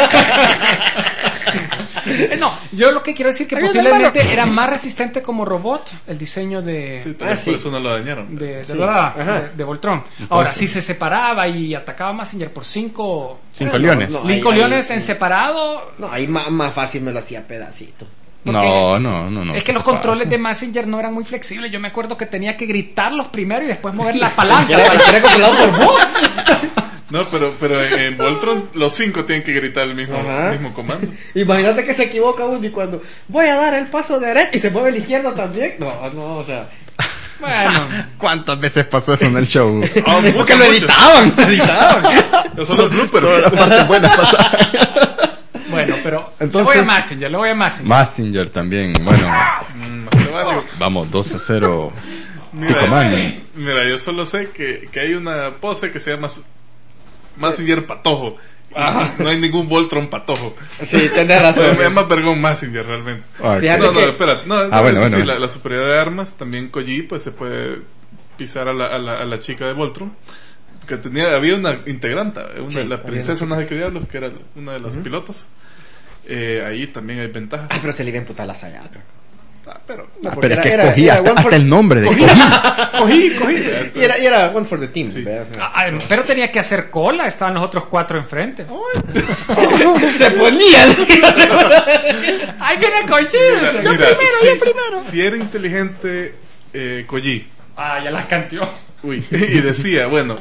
Eh, no, yo lo que quiero decir que Hay un posiblemente era más resistente como robot el diseño de... Sí, tal vez Ah, por sí. eso no lo dañaron. de, de, Sí, verdad, ajá. de, de Voltron. Ahora, si se separaba y atacaba a Mazinger por cinco, Cinco Ah, no, leones. no. cinco ahí- leones ahí- en separado, No, ahí más, más fácil me lo hacía pedacito. No, no, no, no. es que los ¿qué controles pasa? de Mazinger no eran muy flexibles. Yo me acuerdo que tenía que gritarlos primero y después mover la palanca. Era, para- era controlado por vos. No, pero, pero en, en Voltron los cinco tienen que gritar el mismo, Ajá. mismo comando. Imagínate que se equivoca uno y cuando voy a dar el paso derecho y se mueve a la izquierda también. No, no, o sea. Bueno, ¿Cuántas veces pasó eso en el show? Ah, Porque muchas, lo muchas. editaban, lo editaban. Esos son los bloopers. Solo las partes buenas pasadas. bueno, pero Entonces- le voy a Mazinger, le voy a Mazinger. Mazinger también. Bueno, Mm, más te vale. vamos, dos a cero. Mira, Ticoman. mira, yo solo sé que, que hay una pose que se llama Mazinger Patojo. No hay ningún Voltron Patojo. Sí, tenés Se razón. me llama Vergón Mazinger realmente. Ok. Fíjate No, no, que- espera. No, no, Ah, bueno, eso bueno, sí, bueno. La, la superioridad de armas. También Koji pues se puede pisar a la, a la, a la chica de Voltron. Que tenía, había una integranta, una, Sí, la había princesa una no sé qué diablos, que era una de las pilotos. Eh, ahí también hay ventajas. Ay, pero se le iba a emputar la sayaka. Ah, pero No, Ah, porque pero es era- que era- cogí era hasta, one for- hasta el nombre de Koji. cogí, cogí. Y era, y era one for the team. Sí. ¿verdad? Ah, ah, pero tenía que hacer cola, estaban los otros cuatro enfrente. Se ponía. ¡Ay, viene Koji! Mira, Yo mira, primero, si, yo primero. si era inteligente eh, Koji, Ah, ya las canteó. Uy, y decía, bueno,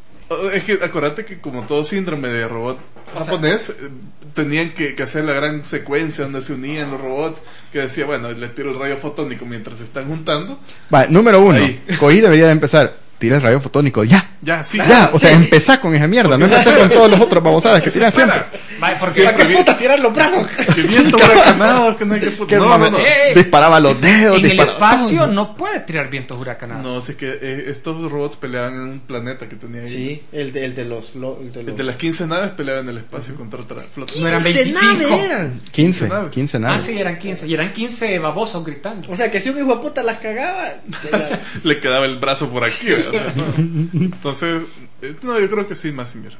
es que acuérdate que como todo síndrome de robot japonés, eh, tenían que, que hacer la gran secuencia donde se unían los robots, que decía, bueno, le tiro el rayo fotónico mientras se están juntando. Vale, número uno, Ahí. Koji debería de empezar. Tira el rayo fotónico, ya. Ya, sí. Ya, o sea, sí. empezá con esa mierda, no empezar con todos los otros babosadas que tiran siempre. Vale, porque Siempre ¿Para qué vi- puta tirar los brazos? Que viento huracanado, que no hay que puta. Que No, no, no. Eh, disparaba los dedos, en el disparaba espacio todo. no puede tirar vientos huracanados. No, si es que eh, estos robots peleaban en un planeta que tenía ahí. Sí, el de, el de los... lo- el de, El los... de las quince naves peleaban en el espacio contra otra flota. No eran quince veinticinco. naves eran. quince, naves. quince Ah, naves. sí, eran quince. Y eran quince babosos gritando. O sea, que si un hijo de puta las cagaba... era- Le quedaba el brazo por aquí, ¿verdad? Entonces, eh, no, yo creo que sí, Mazinger.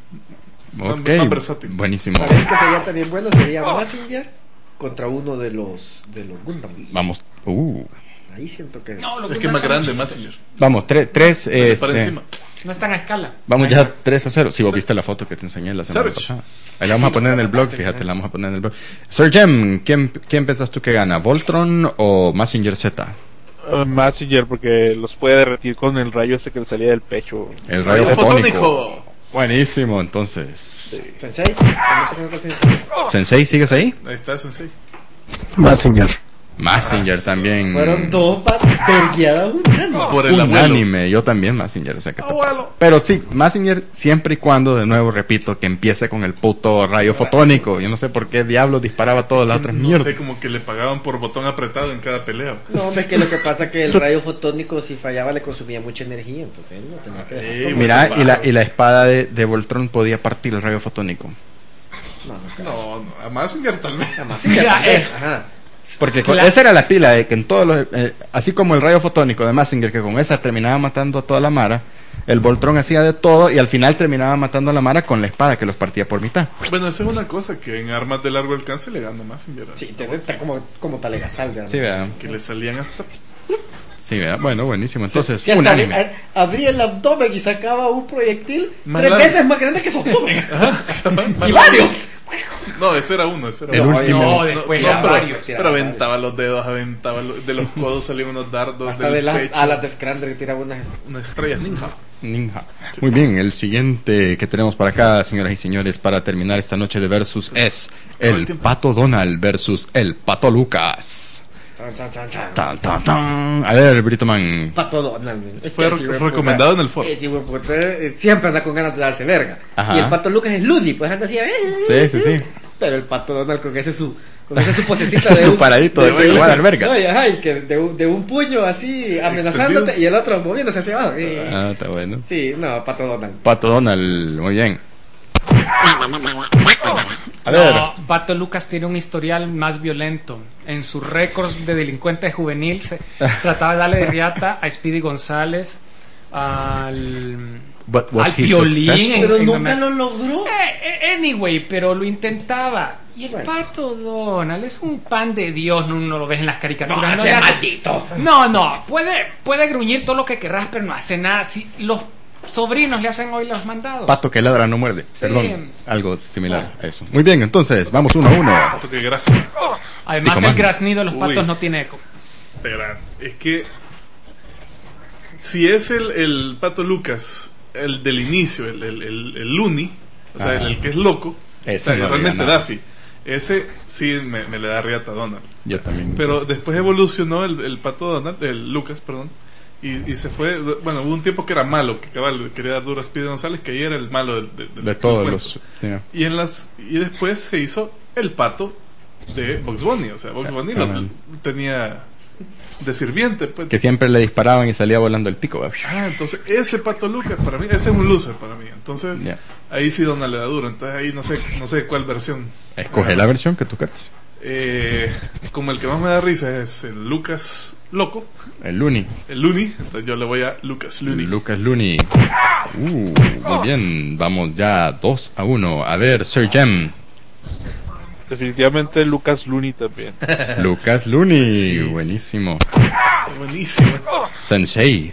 Ok, Más versátil. buenísimo. Para ver que sería también bueno sería Mazinger contra uno de los de los Gundam. Vamos, uh, Ahí siento que... No, los Es que es más Gundam son grande, chiquitos. Mazinger. vamos, tres, tres, Dale este, para encima. No están a escala. vamos Ahí ya está. tres a cero. Si vos viste la foto que te enseñé la semana Search. pasada. Ahí la vamos a poner en el blog, fíjate, la vamos a poner en el blog. Sir Jem, ¿quién, quién pensás tú que gana? ¿Voltron o Mazinger Z? Uh, Mazinger, porque los puede derretir con el rayo ese que le salía del pecho. El rayo Rayo fotónico. fotónico. Buenísimo, entonces. Sensei, no sé qué me parece. Sensei, ¿sigues ahí? Ahí está el sensei. Mazinger. Mazinger también. Fueron dos vergueadas unánimes. Por el abuelo. Unánime, yo también Mazinger, o sea, ¿qué te Abuelo. pasa? Pero sí, Mazinger siempre y cuando, de nuevo, repito, que empiece con el puto rayo fotónico. Yo no sé por qué diablo disparaba todas las otras No mierdas. sé, como que le pagaban por botón apretado en cada pelea. No, hombre, que lo que pasa es que el rayo fotónico si fallaba le consumía mucha energía, entonces él no tenía que dejar. Eh, como- Mira, y la, y la espada de, de Voltron podía partir el rayo fotónico. No, no, claro. No, no, a Mazinger tal vez. Además, sí, Mira, ya, pues, eh. ajá. Porque con- Claro. esa era la pila de que en todos los, eh, así como el rayo fotónico de Mazinger, que con esa terminaba matando a toda la mara, el Voltron hacía de todo y al final terminaba matando a la mara con la espada que los partía por mitad. Bueno, esa es una cosa que en armas de largo alcance le gana Mazinger. Sí, te- está como, como talegazal, ¿verdad? Sí, ¿verdad? Que le salían hasta. Sí, ¿verdad? Bueno, buenísimo. Entonces, Sí, hasta unánime. abri- a- abría el abdomen y sacaba un proyectil Más tres largo. veces más grande que su abdomen. y varios. No, ese era uno, ese era El uno. último. No, después No, ya pero, varios. pero aventaba los dedos, aventaba los- de los codos salían unos dardos Hasta del de las pecho, alas de Scrander que tiraba unas... una estrella ninja. Ninja. Muy bien, el siguiente que tenemos para acá, señoras y señores, para terminar esta noche de versus es el el tiempo. Pato Donald versus el Pato Lucas. Chan, chan, chan, chan. Tan, tan, tan. A ver, Brito Man. Pato Donald. man. Es Fue que re- ese hijo de puta- recomendado en el foro. ese hijo de puta, eh, siempre anda con ganas de darse verga. Ajá. Y el Pato Lucas es Looney, pues anda así. eh, Sí, sí, sí. Pero el Pato Donald con ese su, con ese su posecita Ese de es su un- paradito de de que baile. va a dar verga. Ay, ajá, y que de, un- de un puño así amenazándote Extendido. y el otro moviéndose hacia abajo. eh. Ah, está bueno. Sí, no, Pato Donald. Pato Donald, muy bien. A ver. No, Pato Lucas tiene un historial más violento. En sus récords de delincuente juvenil se trataba de darle de riata a Speedy González, al, But was al he Piolín. successful? en- Pero en nunca Amer- lo logró. Eh, eh, anyway, pero lo intentaba. Y el Bueno. Pato Donald es un pan de Dios, no uno lo ves en las caricaturas. No, le ese hace- maldito. No, no, puede, puede gruñir todo lo que querrás, pero no hace nada. Si los sobrinos le hacen hoy los mandados. Pato que ladra no muerde. Sí. Perdón. Algo similar a eso. Muy bien, entonces, vamos uno a uno. Pato, qué gracia. Además, Pico el man. graznido de los Uy. patos no tiene eco. Espera, es que si es el, el Pato Lucas, el del inicio, el, el, el, el Looney, o sea, Ah. el, el que es loco, Ese o sea, no realmente había nada. Daffy, ese sí me, me le da riata a Donald. Yo también. Pero después evolucionó el, el Pato Donald, el Lucas, perdón, y, y se fue. Bueno, hubo un tiempo que era malo, que cabal le quería dar duro a Speedy González, que ahí era el malo del, del- del- de del todos cuento. los. yeah. Y, en las, y después se hizo el Pato de Bugs Bunny, o sea, Bugs Bunny lo- Cabal. tenía de sirviente, pues. Que siempre le disparaban y salía volando el pico. ¿verdad? Ah, entonces ese Pato Lucas para mí, ese es un loser para mí. Entonces, Ya. ahí sí Donald le da duro. Entonces ahí no sé, no sé cuál versión. Escoge la versión que tú quieras. Eh, como el que más me da risa es el Lucas Loco, El Looney. el Looney. Entonces yo le voy a Lucas Looney. Lucas Looney. Uh, muy bien. Vamos ya dos a uno. A ver, Sir Jem. Definitivamente Lucas Looney también. Lucas Looney. Sí. Buenísimo. Buenísimo. Sensei.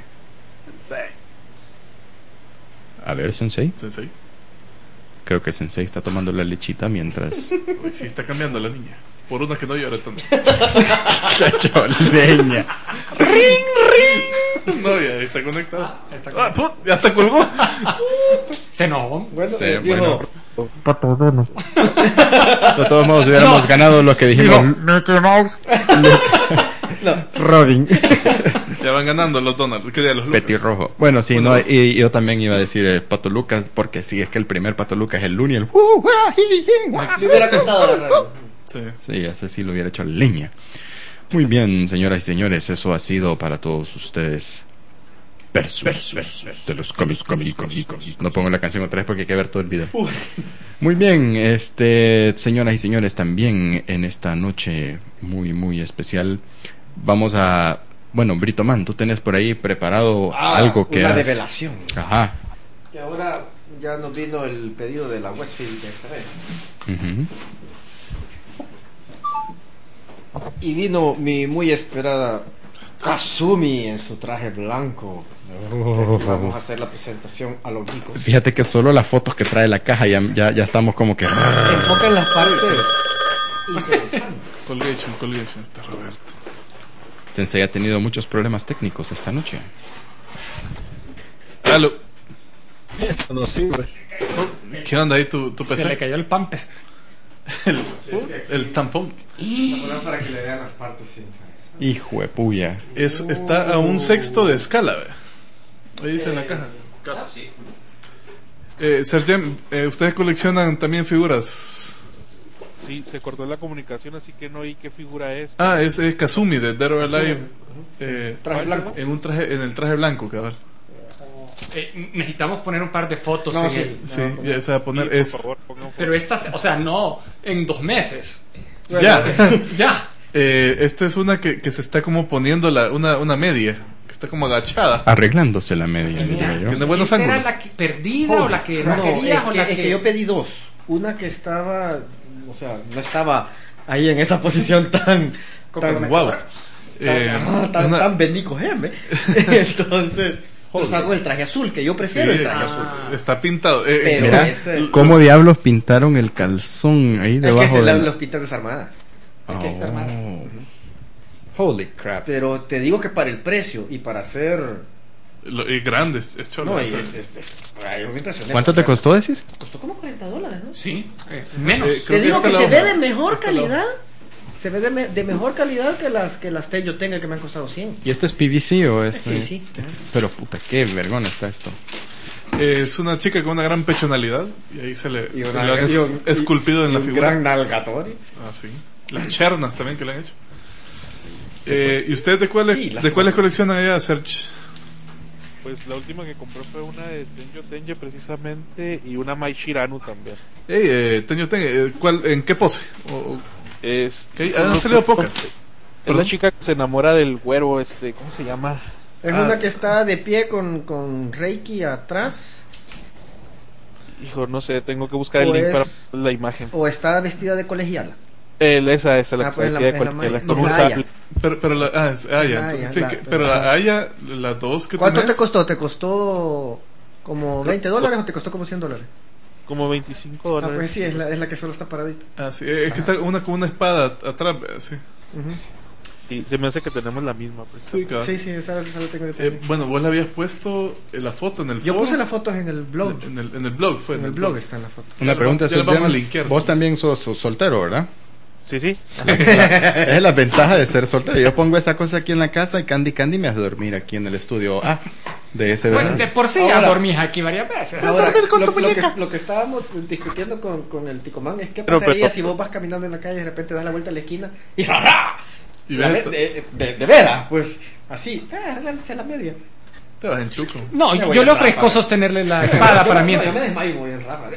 A ver, Sensei. Sensei. Creo que Sensei está tomando la lechita mientras. Uy, sí, está cambiando la niña. Por una que no llora tanto. Cacholeña. No, ya está conectado. Ah, está Ah, conectado. put, ya está colgó. Se enojó. Bueno, Sí, eh, dijo, bueno. Pato Donald. De todos modos, hubiéramos No. ganado lo que dijimos. Mickey Mouse. no, Robin. Ya van ganando los Donald. ¿Qué día los Lucas? Petirrojo. Bueno, sí, Bueno, no, los- y yo también iba a decir eh, Pato Lucas, porque sí, es que el primer Pato Lucas es el Looney, el uh, guau, ji, ji, guau. le hubiera costado agarrarlo. Sí. Sí, ese sí lo hubiera hecho leña. Muy bien, señoras y señores, eso ha sido para todos ustedes. Versus de los cómics cómicos. No pongo la canción otra vez porque hay que ver todo el video. Muy bien, este, señoras y señores, también en esta noche muy, muy especial, vamos a... Bueno, Brito Man, tú tenés por ahí preparado Ah, algo que una has- revelación. Ajá. Que ahora ya nos vino el pedido de la Westfield de esta vez. Ujú. Y vino mi muy esperada Kazumi en su traje blanco. Vamos a hacer la presentación a los geekos. Fíjate que solo las fotos que trae la caja ya, ya, ya estamos como que... Enfocan las partes interesantes. Colgation, Colgation, está Roberto. Sensei ha tenido muchos problemas técnicos esta noche. Aló. Eso no sirve. ¿Qué onda ahí tu, tu Se le P C? cayó el pamper. El, el tampón. Para que le vean las partes interesantes. Hijo de puya. Es, está a un sexto de escala, ve. Ahí dice en la caja. Eh, Sergem, eh, ¿ustedes coleccionan también figuras? Sí, se cortó la comunicación, así que no oí qué figura es. Ah, es, es Kazumi de Dead or Alive. Eh, Traje blanco. en un traje, en el traje blanco, cabrón. Eh, necesitamos poner un par de fotos No, en sí. el- Sí, ya se va a poner. Por Es, favor, pongan Pero estas, o sea, no en dos meses. ya. Ya. Eh, esta es una que, que se está como poniendo la, una, una media, que está como agachada. Arreglándose la media, Mira, diría yo. Tiene buenos ¿esa era ángulos. la que perdida o la que no, No, querías es o que, la es que... que yo pedí dos. Una que estaba, o sea, no estaba ahí en esa posición tan, tan, Wow. tan, Eh, ah, tan, una- tan Benico Geme. Entonces, yo estaba con el traje azul, que yo prefiero sí, el traje Ah. azul. está pintado. Eh, Pero Mira, ese- ¿cómo diablos pintaron el calzón ahí Es que debajo se de la- la- los pintas desarmadas. Aquí está armada. Oh. Holy crap. Pero te digo que para el precio y para hacer. lo- y grandes, es cholo. No, y o sea, es, es- es- ay, yo me impresioné. ¿Cuánto te costó, decís? Costó como cuarenta dólares, ¿no? Sí, eh, menos. Eh, Te Creo que digo esta que la se hoja. ve de mejor Esta la calidad. Se ve de, me- de mejor calidad que las que las yo tenga que me han costado cien. ¿Y esto es P V C o es...? Sí, eh? sí. Pero puta, qué vergüenza está esto. Eh, es una chica con una gran pechonalidad. Y ahí se le, Y le una- han es- y un- esculpido en y la un figura. gran nalgatori. Ah, sí. Las chernas también que le han hecho. Eh, ¿Y ustedes de cuáles, Sí, las- de cuáles coleccionan allá, Serge? Pues la última que compré fue una de Tenjo Tenje precisamente y una Mai Shiranu también. Hey, eh, Teño, Teño, eh, ¿cuál, ¿en qué pose? O- o- Es, ¿qué? Ah, han salido pocas. Es Perdón. la chica que se enamora del güero, este, ¿cómo se llama? Es Ah. una que está de pie con, con Reiki atrás. Hijo, no sé, tengo que buscar el Pues- link para poner la imagen. O está vestida de colegiala. El, esa, esa, la Ah, que pues se la- decía es de la cualquiera. Mai- Con no, un la sable. Aya. Pero, pero la, ah, es Aya, Aya, entonces sí, la- que- pero la Aya, las dos que ¿Cuánto tenés, te costó? ¿Te costó como veinte dólares o te costó como cien dólares? Como veinticinco Ah, dólares. pues sí, es la, es la que solo está paradita. Ah, sí, es que está una con una espada atrás, sí. Ujú. Y se me hace que tenemos la misma. Pues. Sí, cabrón. Sí, sí, esa, esa la tengo yo Eh, también. bueno, vos le habías puesto eh, la foto en el Yo foro. puse las fotos en el blog. En el, en el blog, fue En el blog está en la foto. Una Ya pregunta, la- ya la Sergio, vamos a linkear. vos también sos, sos soltero, ¿verdad? Sí, sí. Es la ventaja de ser soltero. Yo pongo esa cosa aquí en la casa y Candy Candy me hace dormir aquí en el estudio A de ese Bueno, verano. de por sí Ahora- ya dormís aquí varias veces. Ahora, dormir con lo, tu lo que, muñeca. lo que estábamos discutiendo con, con el Ticomán es qué Pero, pasaría pero- si vos vas caminando en la calle y de repente das la vuelta a la esquina y ¡ja! Y La ves, ve- de, de, de veras, pues así, ah, arreglarse la media. te vas en chuco. No, Me yo, voy yo a le Rafa. ofrezco sostenerle la espada para Yo mientras. me desmayo y voy en Rafa.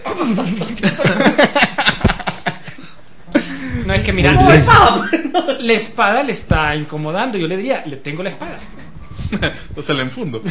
No es que mira, No, la, es Rafa. la espada le está incomodando. Yo le diría, le tengo la espada. O sea, le enfundo.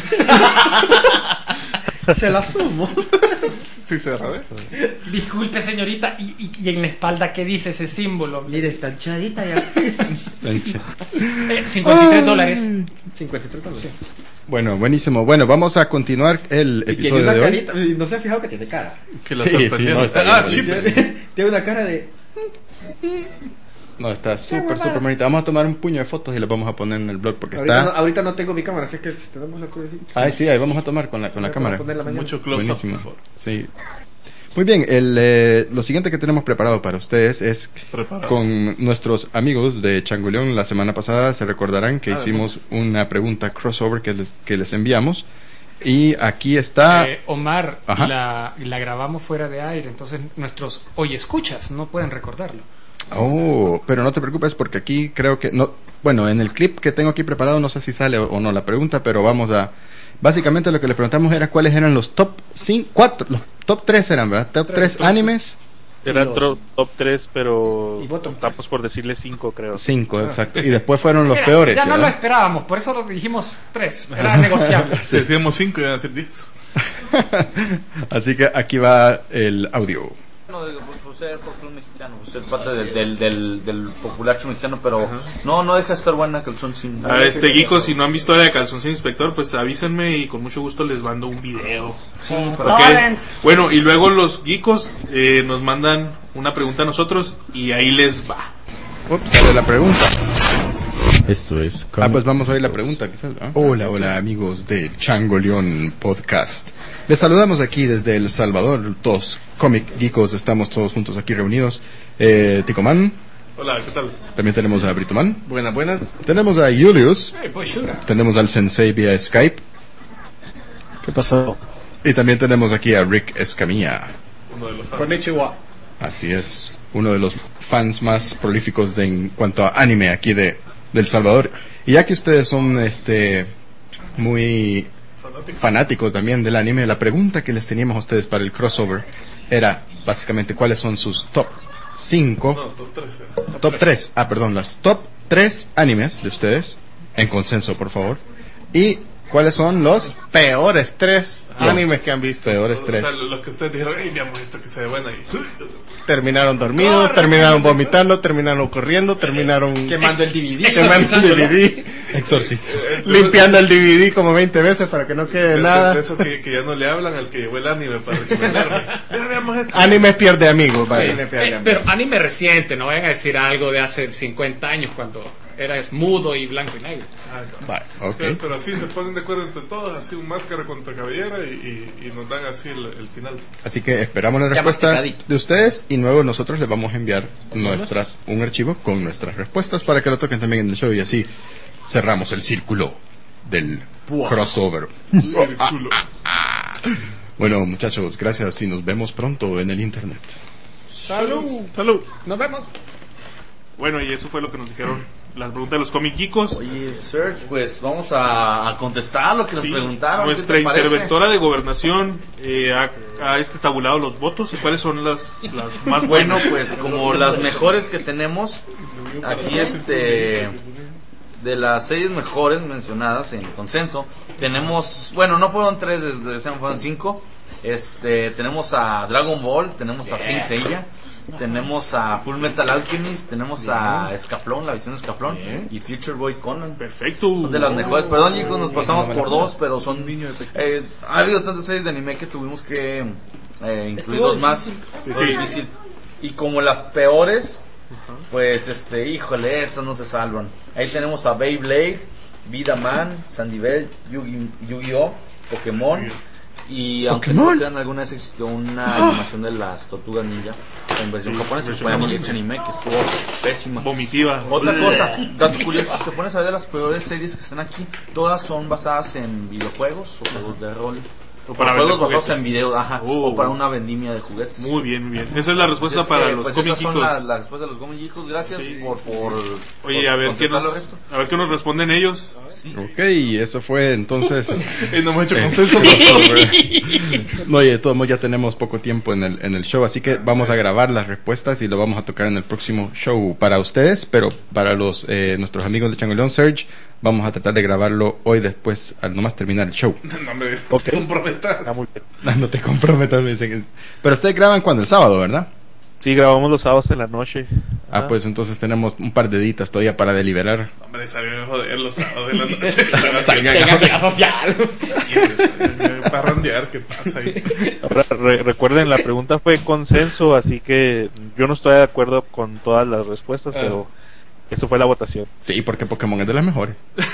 Se la sumo. Sí, se agarra, ¿eh? Disculpe, señorita. ¿Y, y, y en la espalda qué dice ese símbolo? Mire, está hinchadita ya. Eh, cincuenta y tres dólares. cincuenta y tres dólares. Bueno, buenísimo. Bueno, vamos a continuar el Y tiene episodio una de hoy. carita, y no se ha fijado que tiene cara. Que la Sí, sí, sorprendieron. no, está ah, bien chip. Tiene, tiene una cara de. No, está súper, súper bonita. Vamos a tomar un puño de fotos y las vamos a poner en el blog porque ahorita, está... no, ahorita no tengo mi cámara, así que si tenemos la curiosidad. Ay, sí, ahí vamos a tomar con la, con la cámara. Mucho close-up, Buenísimo. por favor. Sí. Muy bien, el, eh, lo siguiente que tenemos preparado para ustedes es Preparado. con nuestros amigos de Changoleón. La semana pasada se recordarán que Ah, hicimos una pregunta crossover que les, que les enviamos. Y aquí está... Eh, Omar, Ajá. la, la grabamos fuera de aire, entonces nuestros hoy escuchas no pueden recordarlo. Oh, pero no te preocupes porque aquí creo que... no. Bueno, en el clip que tengo aquí preparado no sé si sale o, o no la pregunta, pero vamos a... Básicamente lo que le preguntamos era cuáles eran los top cinco, cuatro, los top tres eran, ¿verdad? Top tres animes. Era los- tro- top tres, pero Y bottom estamos por decirle cinco, creo. Cinco, exacto. Y después fueron los Mira, peores, ya no lo ¿verdad? esperábamos, por eso lo dijimos tres, era negociable. Si decíamos cinco, iban a ser diez. Así que aquí va el audio. No, digo, pues, pues ser folclore mexicano, pues ser parte del, del, del, del populacho mexicano, pero no no deja de estar buena Calzón Sin. A este Geeko, si no han visto la de Calzón Sin Inspector, pues avísenme y con mucho gusto les mando un video. Sí, Ok. Bueno, y luego los geekos eh, nos mandan una pregunta a nosotros y ahí les va. Ups, sale la pregunta. Esto es... Ah, pues vamos a oír la pregunta, quizás. ¿Ah? Hola, hola, amigos de Changoleón Podcast. Les saludamos aquí desde El Salvador, todos Comic Geekos, estamos todos juntos aquí reunidos. Eh, Ticoman, Hola, ¿qué tal? también tenemos a Britoman, Buenas, buenas. tenemos a Julius, Hey, pues, shura. tenemos al Sensei vía Skype, ¿Qué pasó? y también tenemos aquí a Rick Escamilla. Uno de los fans. Konnichiwa. Así es, uno de los fans más prolíficos de, en cuanto a anime aquí de, de El Salvador. Y ya que ustedes son este muy fanáticos también del anime, la pregunta que les teníamos a ustedes para el crossover era básicamente cuáles son sus top cinco, No, top tres. eh. top tres, ah perdón, las top tres animes de ustedes, en consenso por favor, y cuáles son los Peores tres No. animes que han visto. peores O tres. sea, los que ustedes dijeron, hey, veamos esto que se ve buena. Y... Terminaron dormidos, terminaron vomitando, terminaron corriendo, terminaron Quemando el D V D. quemando el D V D, Exorcist. limpiando el D V D como veinte veces para que no quede De, nada. de eso que, que ya no le hablan al que llevó el anime para recomendarme. Mira, veamos esto. Animes pierde amigos, vaya. Eh, pero anime reciente, no vayan a decir algo de hace cincuenta años cuando eras mudo y blanco y negro. Vale, ok. Pero, pero así se ponen de acuerdo entre todos, así un máscara contra cabellera y, y, y nos dan así el, el final. Así que esperamos la respuesta masticadito. de ustedes y luego nosotros les vamos a enviar nuestras, un archivo con nuestras respuestas para que lo toquen también en el show y así cerramos el círculo del crossover. Círculo. Bueno, muchachos, gracias y nos vemos pronto en el internet. Salud. Salud. Nos vemos. Bueno, y eso fue lo que nos dijeron las preguntas de los Comic Geekos. Oye, Serge, pues vamos a, a contestar lo que nos Sí, preguntaron. ¿qué nuestra te parece? interventora de gobernación eh, ha, ha este tabulado los votos y cuáles son las, las más Bueno, buenas. pues como las mejores que tenemos, aquí este de las series mejores mencionadas en consenso, tenemos, bueno, no fueron tres, desde ese fueron cinco. Este, tenemos a Dragon Ball, tenemos a Saint Seiya, tenemos a Full Metal Alchemist, tenemos a Escaflón, la visión de Escaflón, y Future Boy Conan. Perfecto. Son de las mejores. Perdón, chicos, nos pasamos por dos, pero son. Eh, ha habido tantas series de anime que tuvimos que eh, incluir dos más. Sí, Fue sí. difícil. Y como las peores, pues, este, híjole, estas no se salvan. Ahí tenemos a Beyblade, Vida Man, Sandy Bell, Yu-Gi- Yu-Gi-Oh, Pokémon. Y aunque no crean, alguna vez existió una animación de las Tortugas Ninja en versión Sí, japonesa, versión fue japonesa. anime que estuvo pésima. Vomitiva. Otra cosa, dato curioso, si te pones a ver las peores series que están aquí, todas son basadas en videojuegos o juegos de rol. O O para juegos vender basados juguetes. en video, ajá, Uh. o para una vendimia de juguetes. Muy bien, muy bien. Esa es la respuesta Así es para que, los pues Comic esas son Geekos. la, la respuesta de los Comic Geekos. Gracias Sí. por, por Oye, por a ver, ¿qué contestar nos, lo resto. a ver qué nos responden ellos. Ok, eso fue entonces... Y no hemos hecho Eh, consenso. No, oye, de todos modos ya tenemos poco tiempo en el, en el show, así que vamos a grabar las respuestas y lo vamos a tocar en el próximo show para ustedes, pero para los eh, nuestros amigos de Changoleón Surge, vamos a tratar de grabarlo hoy después, al nomás terminar el show. No me Ok. comprometas. Está muy bien. No, no te comprometas, me dicen. Pero ustedes graban cuando, el sábado, ¿verdad? Sí, grabamos los sábados en la noche. Ah, pues entonces tenemos un par de ditas todavía para deliberar. Hombre, salgan a joder los sábados de la noche. Salgan a joder. social. Parrandear, ¿qué pasa ahí? Ahora, re- recuerden, la pregunta fue consenso, así que yo no estoy de acuerdo con todas las respuestas, Ah. pero eso fue la votación. Sí, porque Pokémon es de las mejores.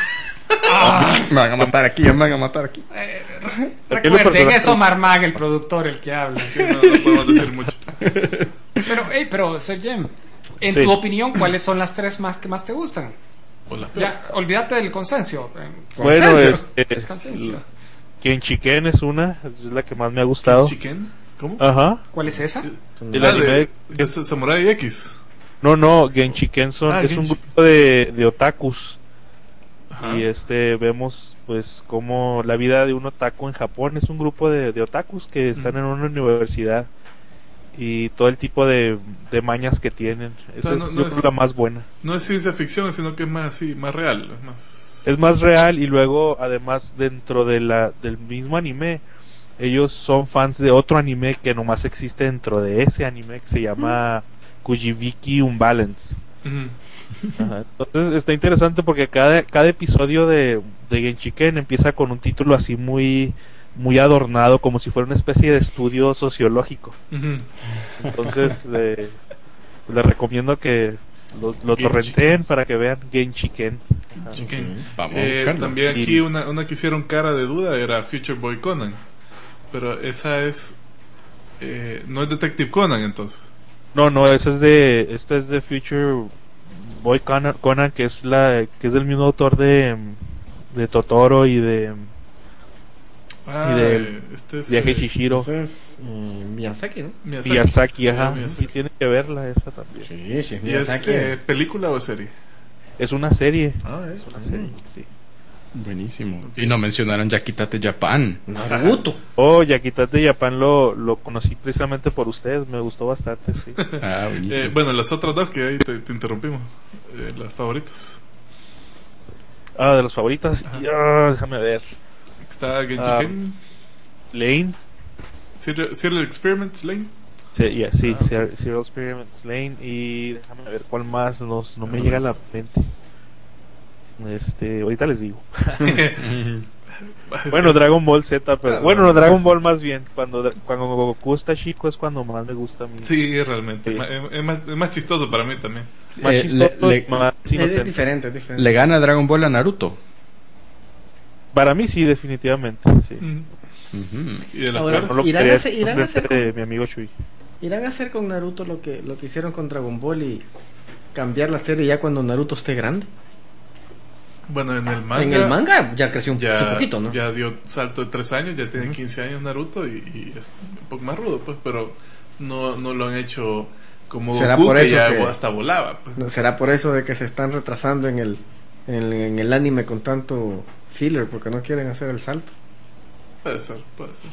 Me van a matar aquí, me van a matar aquí. Eh, Aquí lo recuerden, personal- es Omar Mag, el productor, el que habla. Sí, no, no podemos decir mucho. Pero, hey, pero, Sergem, en Sí. tu opinión, ¿cuáles son las tres más que más te gustan? Hola, Ya, olvídate del consenso. eh, Bueno, consenso. este, Es consenso. Kenchiken es una, es la que más me ha gustado. ¿Chicken? ¿Cómo? Ajá. ¿Cuál es esa? El Ah, anime de, de Samurai X. No, no, Genshiken son, Ah, es un Genshiken. grupo de, de otakus. Ajá. Y este vemos pues como la vida de un otaku en Japón. Es un grupo de, de otakus que están Mm. en una universidad. Y todo el tipo de, de mañas que tienen. Esa O sea, no- es no yo es- creo la más buena. No es ciencia ficción, sino que es más así, más real. Es más... Es más real y luego además dentro de la del mismo anime ellos son fans de otro anime que nomás existe dentro de ese anime que se llama Kujibiki Unbalance. Ujú. Ajá. Entonces está interesante porque cada, cada episodio de, de Genshiken empieza con un título así muy muy adornado, como si fuera una especie de estudio sociológico. Ujú. Entonces eh, les recomiendo que lo, lo torrenteen para que vean Genshiken. Ajá. Chicken. Vamos a Eh, buscarlo. también aquí Y- una, una que hicieron cara de duda era Future Boy Conan. Pero esa es. Eh, no es Detective Conan entonces. No, no, ese es de este es de Future Boy Conan, Conan, que es la que es del mismo autor de de Totoro y de Ah, Y de- eh, este es. Viaje eh, Shishiro. Ese es eh, Miyazaki, ¿no? Miyazaki. Miyazaki, ajá. Miyazaki. Sí, tiene que verla esa también. Sí, sí, ¿Y es Miyazaki. eh, es- película o serie? Es una serie. Ah, Es una serie, sí. Buenísimo. Y no mencionaron Yakitate Japan. Naruto. Oh, Yakitate Japan lo, lo conocí precisamente por ustedes, me gustó bastante, sí. Ah, buenísimo. Eh, bueno, las otras dos que ahí te, te interrumpimos. Eh, las favoritas. Ah, de los favoritas. Ajá. Y, ah, déjame ver. Está Genshiken. Lane. Serial, Serial Experiments Lane. Sí, yeah, sí, Ah, ok. Ser- Serial Experiments Lane. Y déjame ver cuál más no, no me llega a la mente. Este, ahorita les digo. Bueno, Dragon Ball Z, pero Ah, bueno, no, no, Dragon no. Ball más bien. Cuando, cuando Goku está chico es cuando más me gusta a mí. Sí, realmente. Sí. Ma- Es, es más, es más chistoso para mí también. Más Eh, chistoso, le- le- más Es, inocente. es diferente, es diferente. Le gana Dragon Ball a Naruto. Para mí sí, definitivamente. Sí. Mm. Ujú. Y de las Ahora, peores. No lo Irán quería a hacer- irán a hacer enfrente de mi amigo Shui. Irán a hacer con Naruto lo que, lo que hicieron con Dragon Ball y cambiar la serie ya cuando Naruto esté grande. Bueno, en el manga. En el manga ya creció un, ya, un poquito, ¿no? ya dio salto de tres años, ya tiene quince años Naruto y, y es un poco más rudo, pues, pero no, no lo han hecho como ¿Será Goku, por que eso ya que- hasta volaba. Pues. ¿No será por eso de que se están retrasando en el, en, en el anime con tanto filler? Porque no quieren hacer el salto. Puede ser, puede ser.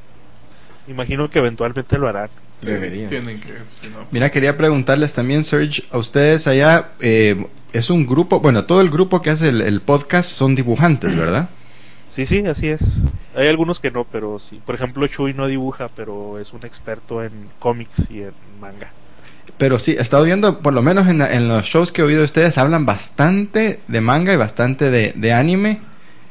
Imagino que eventualmente lo harán. Sí, Deberían. tienen que, si no, Mira, quería preguntarles también, Serge, a ustedes allá, eh, es un grupo, bueno, todo el grupo que hace el, el podcast son dibujantes, ¿verdad? Sí, sí, así es. Hay algunos que no, pero sí. Por ejemplo, Shui no dibuja, pero es un experto en cómics y en manga. Pero sí, he estado viendo, por lo menos en, la- en los shows que he oído de ustedes, hablan bastante de manga y bastante de, de anime.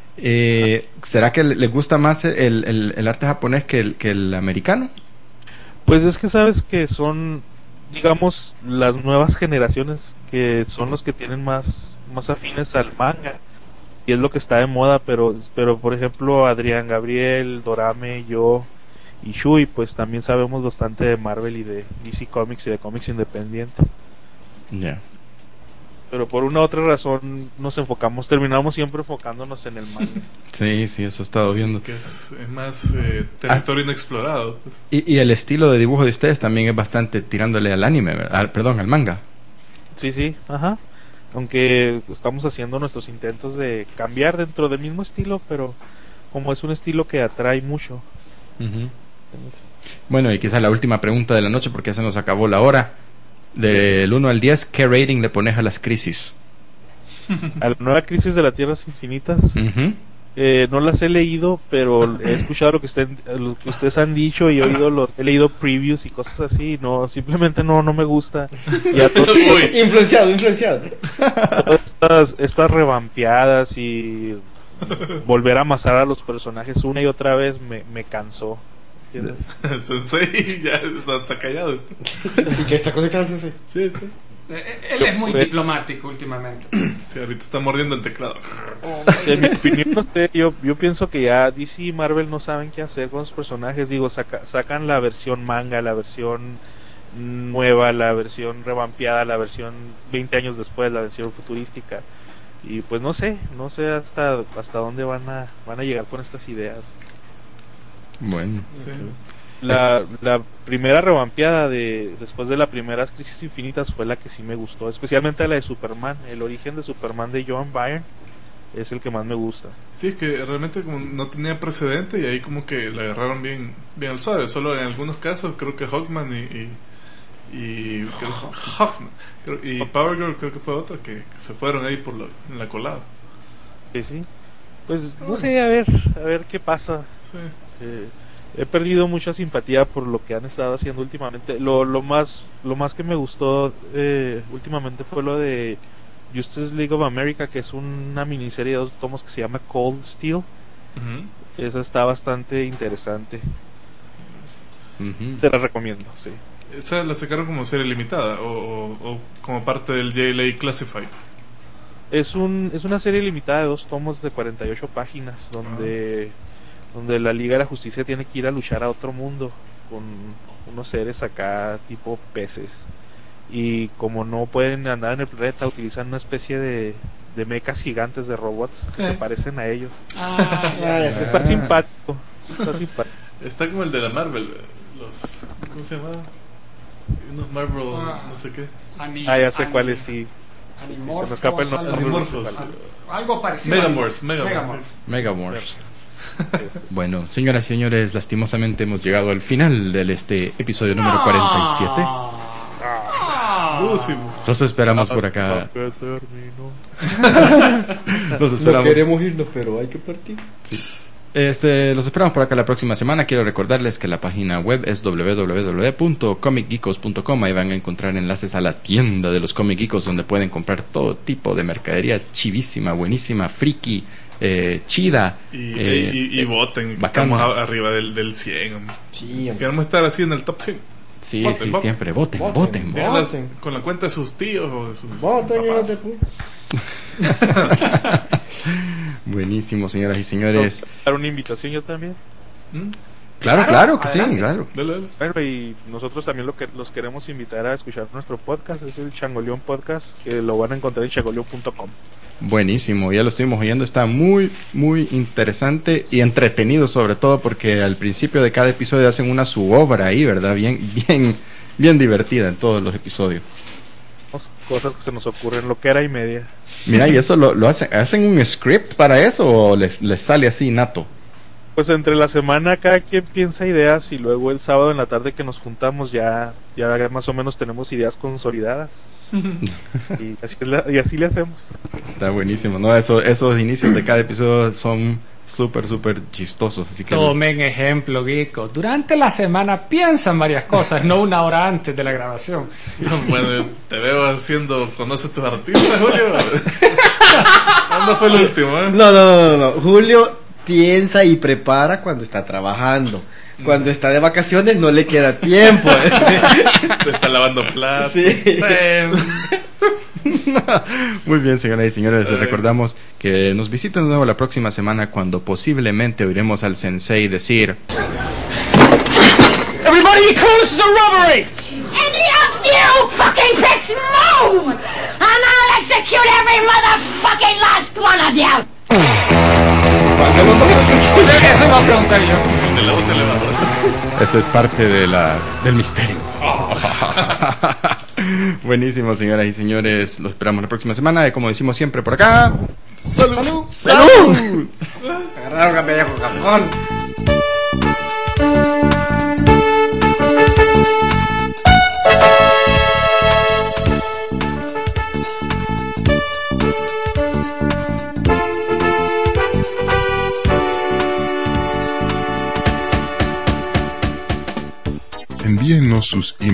Eh, ¿Será que le- les gusta más el, el- el arte japonés que el, que el americano? Pues es que sabes que son, digamos, las nuevas generaciones que son los que tienen más, más afines al manga. Y es lo que está de moda, pero, pero por ejemplo, Adrián Gabriel, Dorame, yo y Shui, pues también sabemos bastante de Marvel y de D C Comics y de cómics independientes. Ya. Pero por una u otra razón nos enfocamos, terminamos siempre enfocándonos en el manga. Sí, sí, eso he estado viendo. que es, es más eh, territorio inexplorado. pues. Y, y el estilo de dibujo de ustedes también es bastante tirándole al anime, ¿verdad? Al- perdón, al manga. Sí, sí, ajá. Aunque estamos haciendo nuestros intentos de cambiar dentro del mismo estilo, pero como es un estilo que atrae mucho. Ujú. pues, Bueno, y quizá la última pregunta de la noche, porque ya se nos acabó la hora. Del uno al diez, ¿qué rating le pones a las crisis? a la nueva crisis de las tierras infinitas, Ujú. Eh, no las he leído, pero he escuchado lo que, usted, lo que ustedes han dicho y he oído lo, he leído previews y cosas así. No, simplemente no, no me gusta. Ya todo, influenciado, influenciado. Todas estas, estas revampeadas y volver a amasar a los personajes una y otra vez me, me cansó. ¿Entiendes? Sensei ya está callado. Este. ¿Y qué está conectado el Sensei? Sí, está. Eh, él es muy diplomático últimamente. Sí, ahorita está mordiendo el teclado. En mi opinión, no sé, yo, yo pienso que ya D C y Marvel no saben qué hacer con los personajes. Digo, saca, sacan la versión manga, la versión nueva, la versión revampeada, la versión veinte años después, la versión futurística. Y pues no sé, no sé hasta hasta dónde van a van a llegar con estas ideas. Bueno, sí. La, la primera revampeada de después de las primeras Crisis Infinitas fue la que sí me gustó, especialmente la de Superman. El origen de Superman de John Byrne es el que más me gusta. Sí, es que realmente como no tenía precedente y ahí como que la agarraron bien bien al suave. Solo en algunos casos creo que Hawkman y y, y, creo, Hawkman, creo, y Power Girl creo que fue otra que, que se fueron ahí por la, en la colada. Sí, sí. Pues no sé, a ver, a ver qué pasa. Sí. Eh, he perdido mucha simpatía por lo que han estado haciendo últimamente. Lo, lo más lo más que me gustó eh, últimamente fue lo de Justice League of America, que es una miniserie de dos tomos que se llama Cold Steel. Uh-huh. Esa está bastante interesante. uh-huh. Se la recomiendo, sí. ¿Esa la sacaron como serie limitada o, o, o como parte del J L A Classified? Es un es una serie limitada de dos tomos de cuarenta y ocho páginas donde uh-huh. donde la Liga de la Justicia tiene que ir a luchar a otro mundo con unos seres acá tipo peces, y como no pueden andar en el planeta utilizan una especie de, de mechas gigantes de robots que ¿Eh? se parecen a ellos. Ah, ya, ya. Está simpático, está simpático. Está como el de la Marvel, los ¿cómo se llama? Unos Marvel Ah. no sé qué. Ani- Ah, ya sé ani- cuál es, sí. Animorphos, Se me escapa el nombre. algo- Animorphos. algo parecido. Megamorphs, Megamorphs. Megamorphs. Megamorphs. Bueno, señoras y señores, lastimosamente hemos llegado al final de este episodio número cuarenta y siete. Ah. Último. Los esperamos por acá. Hasta que terminó. Los No esperamos. queremos irnos, pero hay que partir. Este, los esperamos por acá la próxima semana. Quiero recordarles que la página web es doble u doble u doble u punto comic geekos punto com. Ahí van a encontrar enlaces a la tienda de los Comic Geekos, donde pueden comprar todo tipo de mercadería chivísima, buenísima, friki, eh, chida. Y, eh, y, y, y voten, que bacana. estamos a- arriba del, del cien. Hombre. Sí, hombre. Queremos estar así en el top cien. Sí, Voten, sí, voten. siempre. Voten, Voten. voten. Voten. Díganlas Voten. con la cuenta de sus tíos o de sus Voten, hijos papás. de puta. Buenísimo, señoras y señores. Dar una invitación yo también. ¿Mm? Claro, Claro, claro que sí, adelante. claro. Dale, dale. Bueno, y nosotros también lo que los queremos invitar a escuchar nuestro podcast, es el Changoleón Podcast, que lo van a encontrar en changoleón punto com. Buenísimo, ya lo estuvimos oyendo, está muy, muy interesante y entretenido, sobre todo porque al principio de cada episodio hacen una subobra ahí, ¿verdad? Bien, bien, bien divertida en todos los episodios. Cosas que se nos ocurren, lo que era y media. Mira, ¿y eso lo, lo hacen? ¿Hacen un script para eso o les, les sale así nato? Pues entre la semana cada quien piensa ideas y luego el sábado en la tarde que nos juntamos ya, ya más o menos tenemos ideas consolidadas. y, así es la- y así le hacemos. Está buenísimo, ¿no? Eso, esos inicios de cada episodio son súper, súper chistosos. Así que Tomen ejemplo, geekos. Durante la semana piensan varias cosas, no una hora antes de la grabación. Bueno, te veo haciendo. ¿Conoces tus artistas, Julio? ¿Cuándo fue el último? Eh? No, no, no, no, no. Julio piensa y prepara cuando está trabajando. Cuando está de vacaciones no le queda tiempo. Te está lavando platos. Sí. Eh, muy bien, señoras y señores, les Ay. recordamos que nos visiten de nuevo la próxima semana cuando posiblemente oiremos al sensei decir: Everybody be cool, this is a robbery! Any of you fucking pricks move! And I'll execute every motherfucking last one of you! Eso iba a preguntar yo. De la voz elevadora. Esa es parte de la, del misterio. Buenísimo, señoras y señores. Los esperamos la próxima semana. Y como decimos siempre por acá: ¡Salud! ¡Salud! Agarraron a pendejo, cabrón.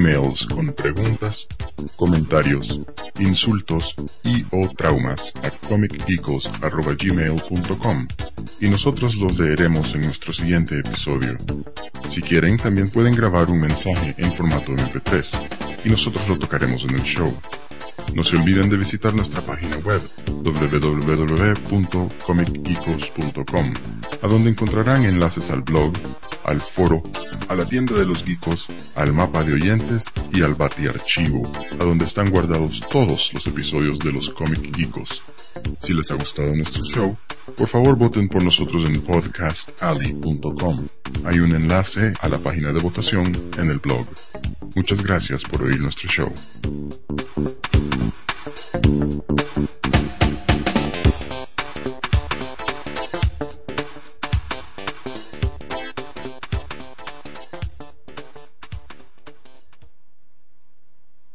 emails con preguntas, comentarios, insultos y o traumas a comic geekos arroba gmail punto com y nosotros los leeremos en nuestro siguiente episodio. Si quieren, también pueden grabar un mensaje en formato eme pe tres y nosotros lo tocaremos en el show. No se olviden de visitar nuestra página web doble u doble u doble u punto comic geekos punto com, a donde encontrarán enlaces al blog, al foro, a la tienda de los geekos, al mapa de oyentes y al Bati Archivo, a donde están guardados todos los episodios de los Comic Geekos. Si les ha gustado nuestro show, por favor voten por nosotros en podcast alley punto com. Hay un enlace a la página de votación en el blog. Muchas gracias por oír nuestro show.